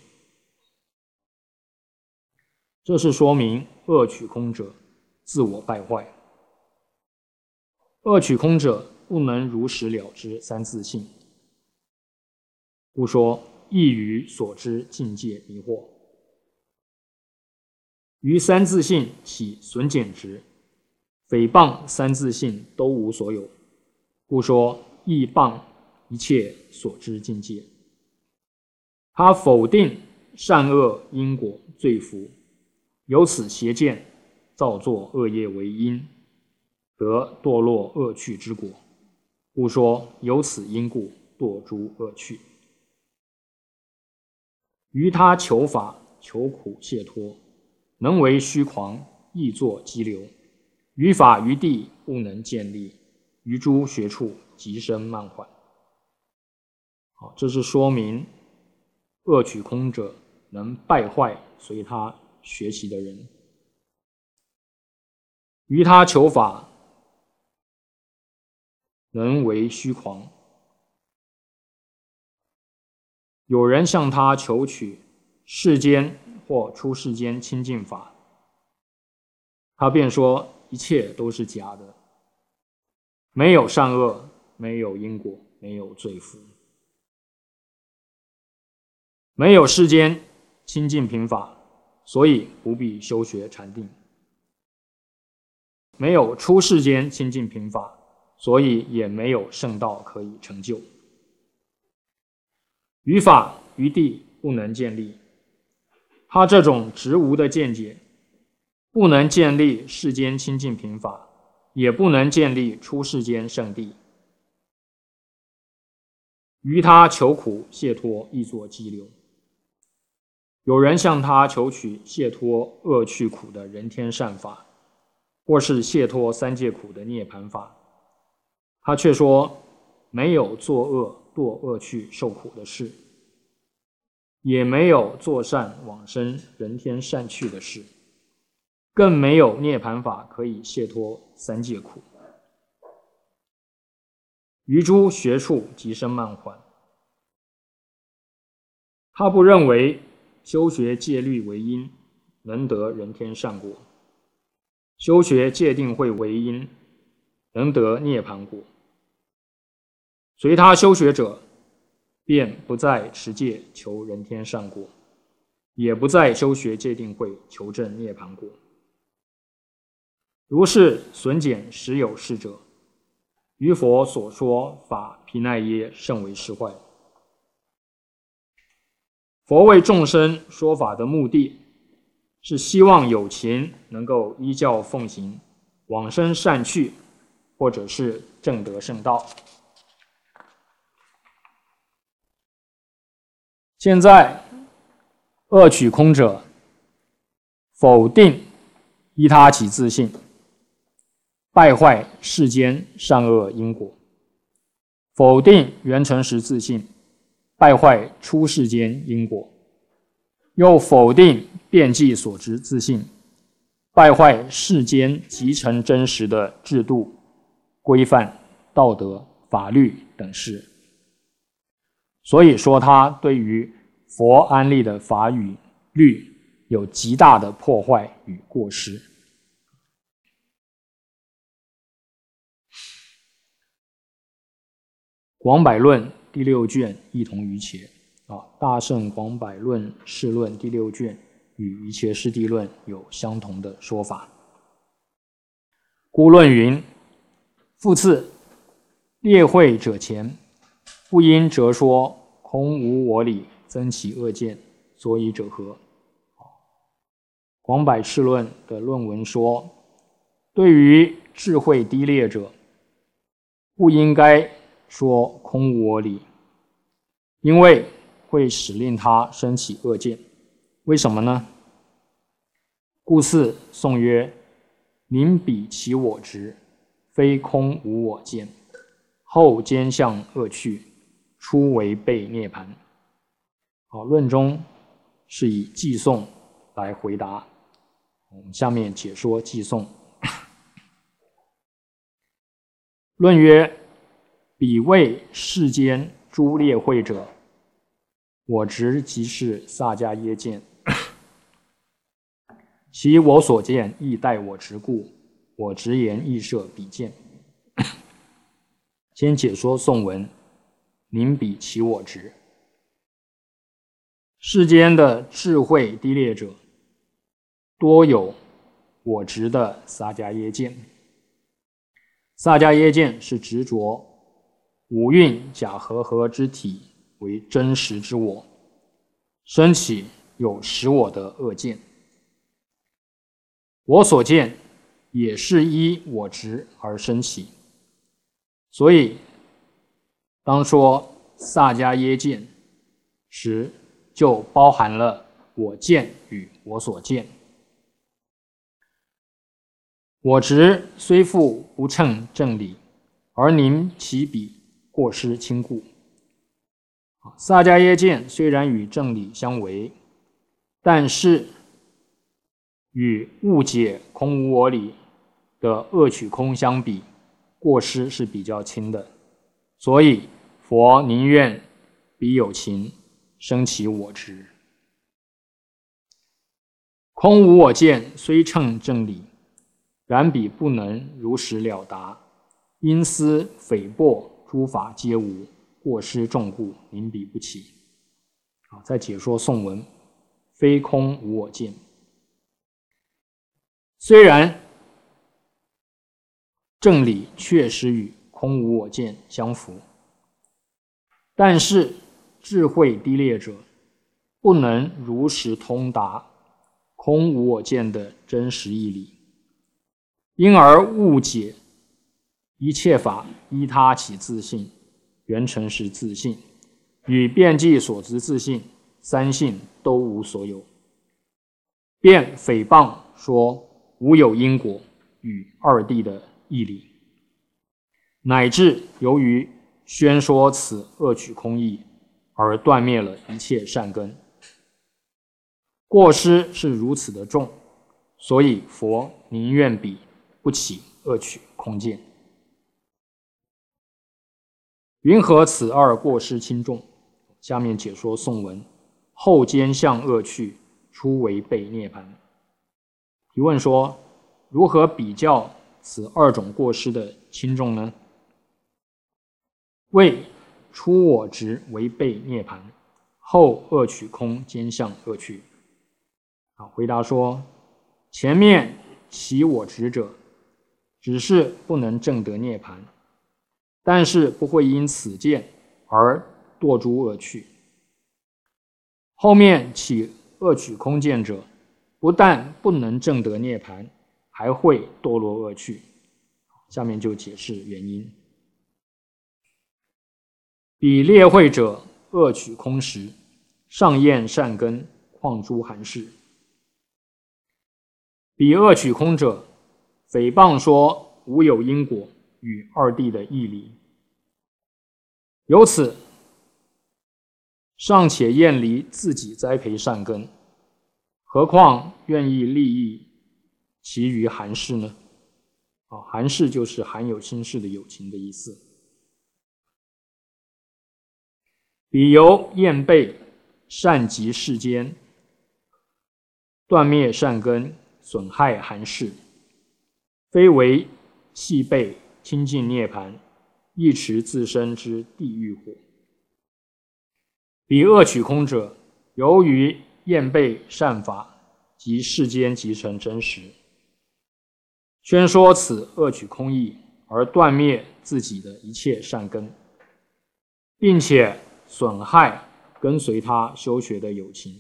这是说明恶取空者自我败坏。恶取空者不能如实了知三自性，故说亦于所知境界迷惑。于三自性起损减值，诽谤三自性都无所有，故说亦谤一切所知境界。他否定善恶因果罪福，由此邪见造作恶业为因，得堕落恶趣之果，故说由此因故堕诸恶趣。于他求法，求苦解脱，能为虚狂，亦作激流，于法于地不能建立，于诸学处即生慢缓。这是说明恶取空者能败坏随他学习的人。于他求法，能为虚狂。有人向他求取世间或出世间清净法，他便说一切都是假的，没有善恶，没有因果，没有罪福，没有世间清净品法，所以不必修学禅定。没有出世间清净品法，所以也没有圣道可以成就。于法于地不能建立。他这种执无的见解， 不能建立世间清净平法，也不能建立出世间圣地。于他求苦解脱，亦作激流。有人向他求取解脱恶趣苦的人天善法，或是解脱三界苦的涅盘法，他却说没有作恶堕恶趣受苦的事，也没有作善往生人天善趣的事，更没有涅盘法可以解脱三界苦。于诸学处极生慢缓。他不认为修学戒律为因，能得人天善果；修学戒定慧为因，能得涅盘果。随他修学者，便不再持戒求人天善果，也不再修学戒定慧求证涅盘果。如是损减实有事者，于佛所说法毗奈耶甚为实坏。佛为众生说法的目的，是希望有情能够依教奉行，往生善趣，或者是证得圣道。现在恶取空者否定依他起自性，败坏世间善恶因果；否定缘成实自性，败坏出世间因果；又否定遍计所知自性，败坏世间即成真实的制度、规范、道德、法律等事。所以说他对于佛安立的法与律有极大的破坏与过失。广百论第6卷异同于伽大乘广百论释论第6卷与瑜伽师地论有相同的说法。故论云：复次，列会者前，不应折说空无我理，增其恶见，所以者何？广百释论的论文说，对于智慧低劣者，不应该说空无我理，因为会使令他生起恶见。为什么呢？故次颂曰：宁彼其我执，非空无我见，后兼向恶趣，初违背涅盘。论中是以偈颂来回答。我们下面解说偈颂。论曰：彼谓世间诸列会者，我执即是萨迦耶见，其我所见亦待我执故，我执言亦摄彼见。先解说颂文：宁彼其我执。世间的智慧低劣者，多有我执的萨迦耶见。萨迦耶见是执着五蕴假合合之体为真实之我，生起有实我的恶见。我所见也是依我执而生起，所以当说萨迦耶见时，就包含了我见与我所见。我执虽复不称正理，而宁其彼过失轻故。萨迦耶见虽然与正理相违，但是与误解空无我理的恶取空相比，过失是比较轻的。所以佛宁愿彼有情生起我执。空无我见虽称正理，然彼不能如实了达，因思诽谤诸法皆无，过失重故，宁彼不起。再解说颂文：非空无我见。虽然正理确实与空无我见相符，但是智慧低劣者不能如实通达空无我见的真实义理，因而误解一切法依他起自性，缘成实自性，与遍计所知自性三性都无所有，便诽谤说无有因果与二谛的义理，乃至由于宣说此恶取空义而断灭了一切善根。过失是如此的重，所以佛宁愿彼不起恶取空见。云何此二过失轻重？下面解说颂文：后兼向恶趣，初违背涅槃。提问说，如何比较此二种过失的轻重呢？为初我执违背涅槃，后恶取空兼向恶趣。回答说，前面起我执者只是不能证得涅槃，但是不会因此见而堕诸恶趣。后面起恶取空见者，不但不能证得涅槃，还会堕落恶趣。下面就解释原因。彼列会者恶取空时，上厌善根，况诸含事。彼恶取空者，诽谤说无有因果与二谛的义理，由此尚且厌离自己栽培善根，何况愿意利益其余含事呢？含事就是含有心事的有情的意思。彼由厌背善及世间，断灭善根，损害含事，非为弃背清净涅槃，亦持自身之地狱火。彼恶取空者，由于厌背善法及世间即成真实，宣说此恶取空义，而断灭自己的一切善根，并且损害跟随他修学的有情。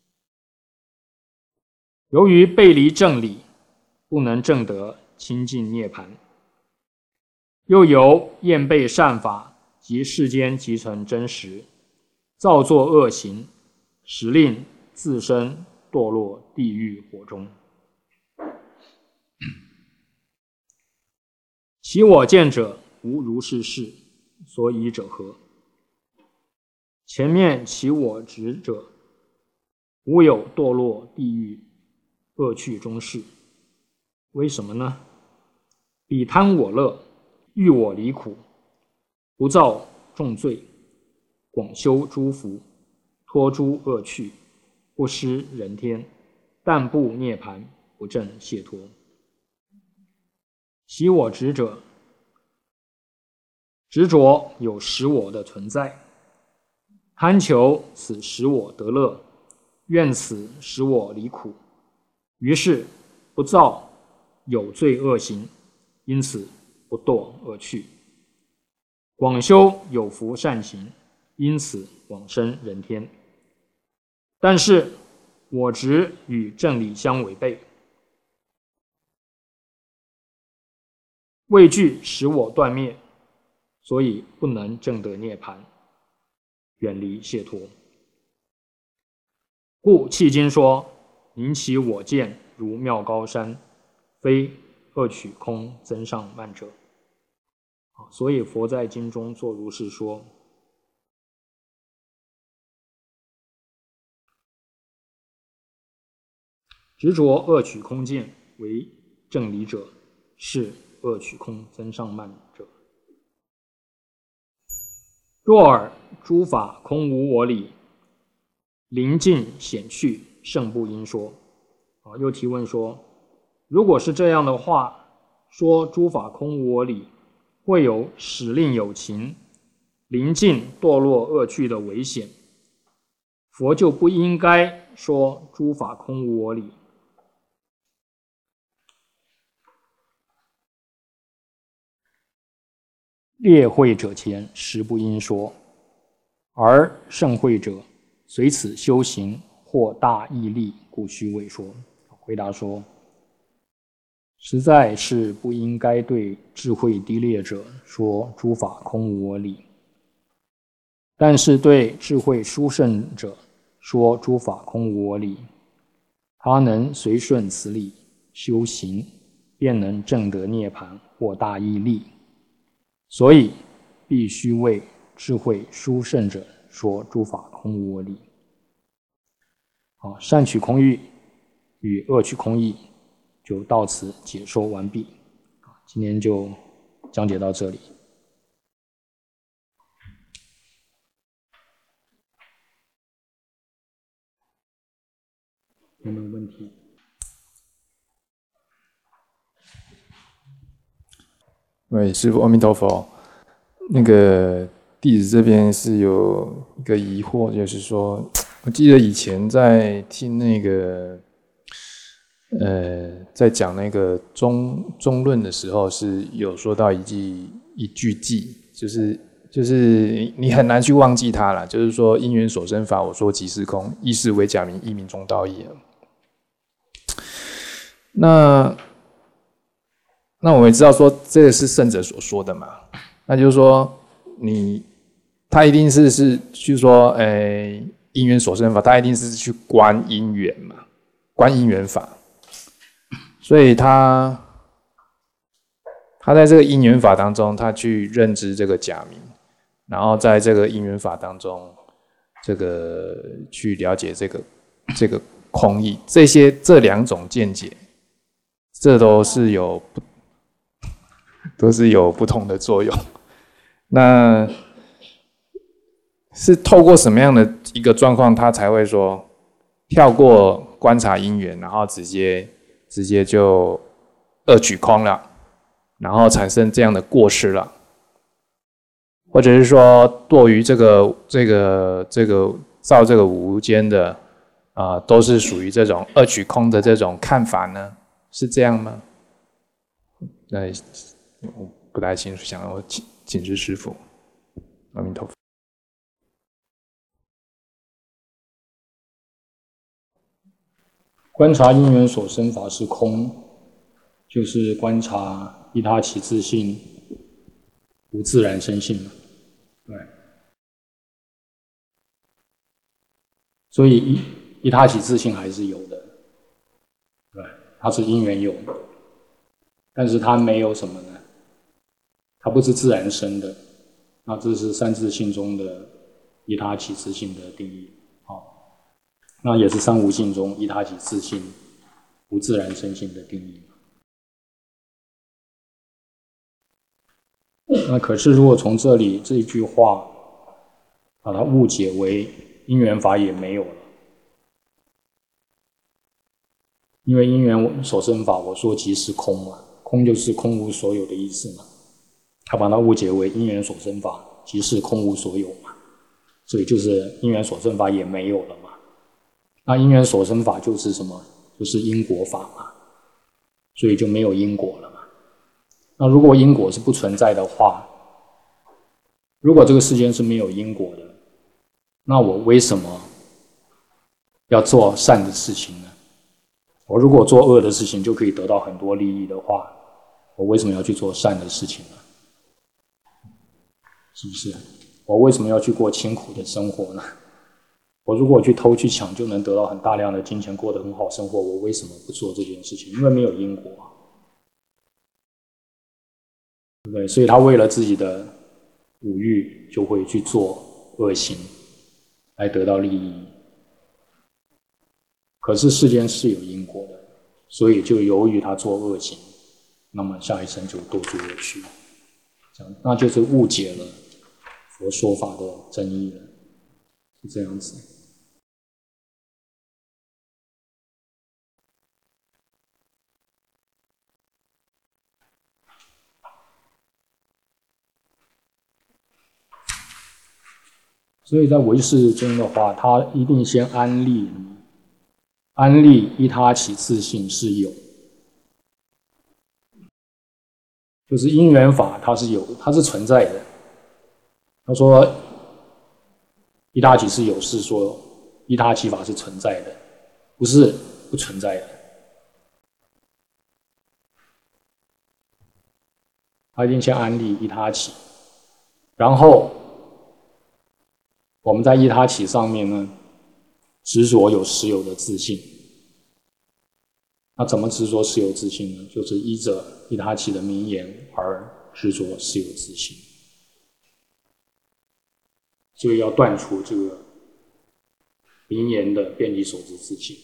由于背离正理，不能证得清净涅槃，又由厌背善法及世间即成真实，造作恶行，使令自身堕落地狱火中。其我见者无如是事，所以者何？前面其我执者，无有堕落地狱恶趣中事。为什么呢？彼贪我乐，欲我离苦，不造重罪，广修诸福，脱诸恶趣，不失人天，但不涅槃，不证解脱。其我执者，执着有实我的存在，贪求此使我得乐，愿此使我离苦，于是不造有罪恶行，因此不堕恶趣。广修有福善行，因此往生人天。但是我执与正理相违背，畏惧使我断灭，所以不能证得涅槃，远离解脱。故契经说，宁其我见如妙高山，非恶取空增上慢者。所以佛在经中作如是说。执着恶取空见为正理者，是恶取空增上慢者。若尔诸法空无我理，临近显去，胜不应说。又提问说，如果是这样的话，说诸法空无我理，会有使令有情临近堕落恶趣的危险，佛就不应该说诸法空无我理。劣慧者前实不应说，而胜慧者随此修行获大义利，故须未说。 回答说：实在是不应该对智慧低劣者说诸法空无我理，但是对智慧殊胜者说诸法空无我理，他能随顺此理修行，便能证得涅槃或大义利。所以必须为智慧殊胜者说诸法空无我理。好，善取空义与恶取空义就到此解说完毕。今天就讲解到这里。有没有问题？ 喂，师父，阿弥陀佛。那个弟子这边是有一个疑惑，就是说，我记得以前在听那个，在讲那个中论的时候，是有说到一句偈，就是你很难去忘记它啦。就是说，因缘所生法，我说即是空，意是为假名，义名中道义。那我们也知道说，这个是圣者所说的嘛，那就是说，他一定是就是说，因缘所生法，他一定是去观因缘嘛，观因缘法，所以他在这个因缘法当中，他去认知这个假名，然后在这个因缘法当中，这个去了解这个空义，这两种见解，这都是有不同的作用。那是透过什么样的一个状况，他才会说跳过观察因缘，然后直接就恶取空了，然后产生这样的过失了，或者是说堕于这个造这个无间的都是属于这种恶取空的这种看法呢？是这样吗？那我不太清楚，想要请示师父。阿弥陀佛。 观察因缘所生法是空，就是观察依他起自性无自然生性嘛，对。所以依他起自性还是有的，对，它是因缘有的，但是它没有什么呢？它不是自然生的，那这是三自性中的依他起自性的定义。好，那也是三无性中依他起自性无自然生性的定义。那可是如果从这里这一句话把它误解为因缘法也没有了，因为因缘所生法我说即是空嘛，空就是空无所有的意思嘛，他把它误解为因缘所生法即是空无所有嘛，所以就是因缘所生法也没有了嘛。那因缘所生法就是什么？就是因果法嘛，所以就没有因果了嘛。那如果因果是不存在的话，如果这个世间是没有因果的，那我为什么要做善的事情呢？我如果做恶的事情就可以得到很多利益的话，我为什么要去做善的事情呢？是不是？我为什么要去过清苦的生活呢？我如果去偷去抢就能得到很大量的金钱，过得很好生活，我为什么不做这件事情？因为没有因果，对不对？所以他为了自己的五欲就会去做恶行来得到利益。可是世间是有因果的，所以就由于他做恶行，那么下一生就堕诸恶趣，这样那就是误解了佛说法的真义了，是这样子。所以在唯识中的话，他一定先安立依他起自性是有，就是因缘法它是有，它是存在的。他说依他起是有，是说依他起法是存在的，不是不存在的。 他已经先安立依他起，然后我们在依他起上面呢，执着有实有的自性。那怎么执着实有自性呢？就是依着依他起的名言而执着实有自性。所以要断除这个名言的遍计所知自性，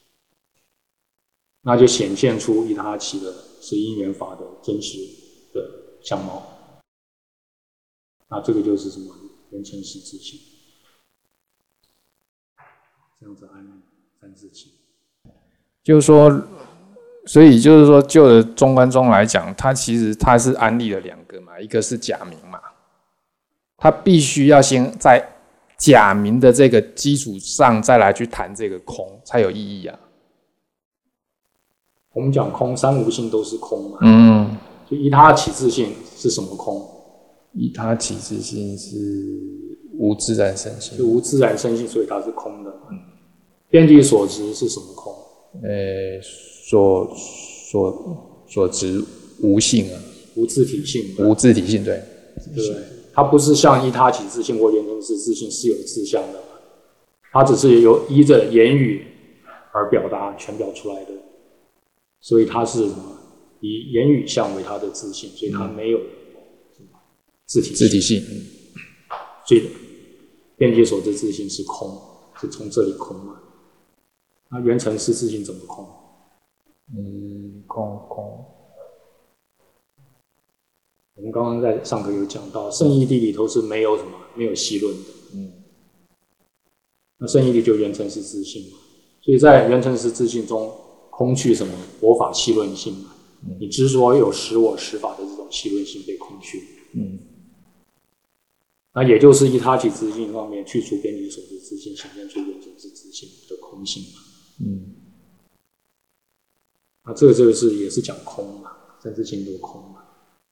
那就显现出依他起的是因缘法的真实的相貌。那这个就是什么？缘成实自性。这样子安立三自性。 就是说，所以就是说，就的中观中来讲，它其实它是安立了2个嘛，一个是假名嘛，它必须要先在假名的这个基础上再来去谈这个空，才有意义啊。 我们讲空，三无性都是空嘛。就依他起自性是什么空？ 依他起自性是无自然生性， 是无自然生性，所以它是空的。遍计所知是什么空？ 所执无性啊， 无自体性。 无自体性，对。 对，它不是像依他起自性或缘成实自性是有自相的，它只是由依着言语而表达全表出来的，所以它是什么？以言语相为它的自性，所以它没有自体性。所以遍计所知自性是空，是从这里空嘛？那缘成实自性怎么空？ 空。 我们刚刚在上课有讲到，圣义谛里头是没有什么，没有细论的。那圣义谛就缘成实自性嘛，所以在缘成实自性中，空去什么？我法细论性嘛。你执着有实我实法的这种细论性被空去。那也就是依他起自性上面去除遍计所知自性，显现出缘成实自性的空性嘛。那这个是也是讲空嘛，三自性都空嘛。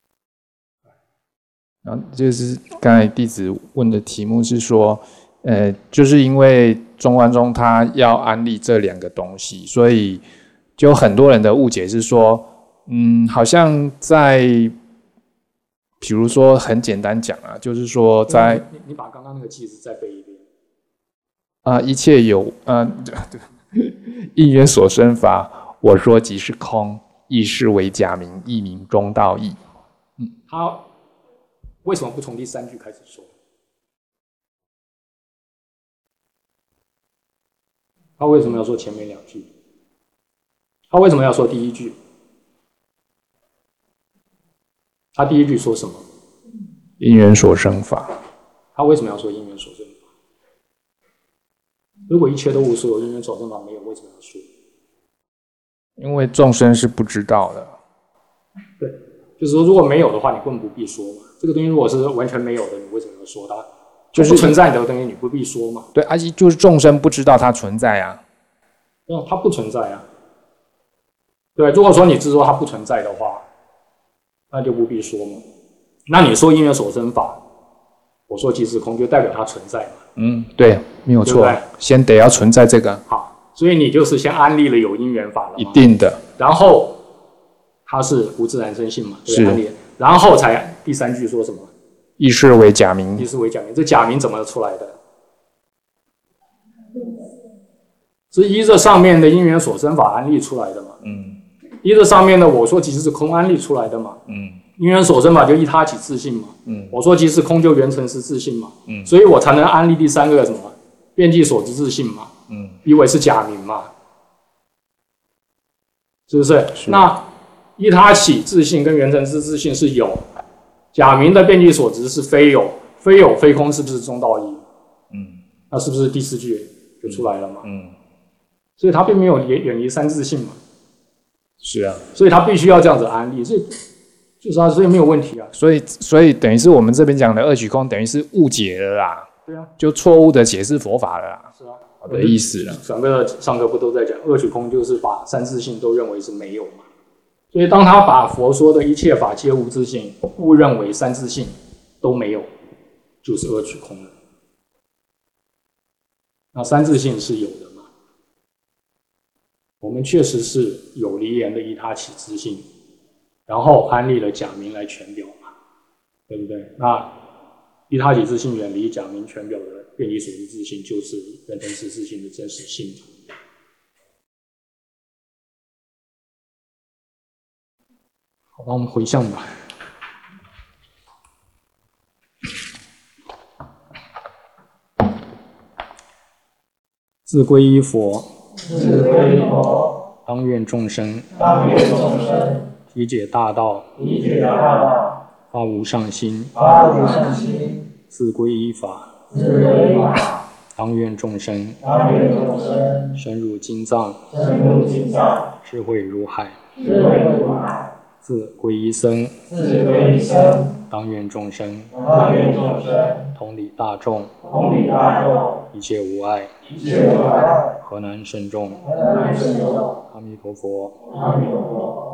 然后就是刚才弟子问的题目是说，就是因为中观中他要安立这2个东西，所以就很多人的误解是说，好像在，比如说很简单讲啊，就是说在你把刚刚那个句子再背一遍。 一切有因缘所生法，我说即是空，亦是为假名，一名中道义。 他为什么不从第3句开始说？他为什么要说前面2句？他为什么要说第1句？他第1句说什么？ 因缘所生法。 他为什么要说因缘所生法？如果一切都无所有，因缘所生法没有，为什么要说？ 因为众生是不知道的。 对，就是说如果没有的话，你根本不必说嘛。这个东西如果是完全没有的，你为什么要说它？就是不存在的东西，你不必说嘛。 对，而且就是众生不知道它存在啊。 它不存在啊。对，如果说你执着它不存在的话，那就不必说嘛。那你说因缘所生法，我说即是空，就代表它存在嘛。 对，没有错。先得要存在这个。 好，所以你就是先安立了有因缘法了嘛。 一定的。 然后它是无自然生性嘛，对，安立。然后才第3句说什么？ 亦是为假名。 亦是为假名。这假名怎么出来的？是依着上面的因缘所生法安立出来的嘛。依着上面的我说即是空安立出来的嘛。因缘所生法就依他起自性嘛。我说即是空就缘成实自性嘛。所以我才能安立第3个什么？遍计所知自性嘛。以为是假名嘛。是不是？那依他起自性跟缘成实自性是有，假名的遍计所知是非有，非有非空是不是中道义？那是不是第4句就出来了嘛？所以他并没有远离三自性嘛。 是啊。 所以他必须要这样子安立，所以就是啊，所以没有问题啊。 所以等于是我们这边讲的二取空，等于是误解了啦。 对啊， 就错误的解释佛法了啦。 是啊， 好的意思了。 上课不都在讲二取空，就是把三自性都认为是没有嘛。所以当他把佛说的一切法皆无自性误认为三自性都没有，就是二取空了。那三自性是有的嘛？我们确实是有离言的依他起自性， 然后安立了假名来权表嘛，对不对？那一他体自性远离假名权表的愿力所依自性，就是人天实自性的真实性。好，那我们回向吧。自归依佛， 自归佛， 当愿众生， 当愿众生体解大道， 理解大道， 发无上心， 发无上心， 自归依法， 自归法， 当愿众生， 当愿众生深入经藏， 深入经藏， 智慧如海， 智慧如海， 自归依僧， 自归僧， 当愿众生， 当愿众生同理大众， 同理大众， 一切无碍， 一切无碍， 河南慎重。 河南慎重。 阿弥陀佛。 阿弥陀佛。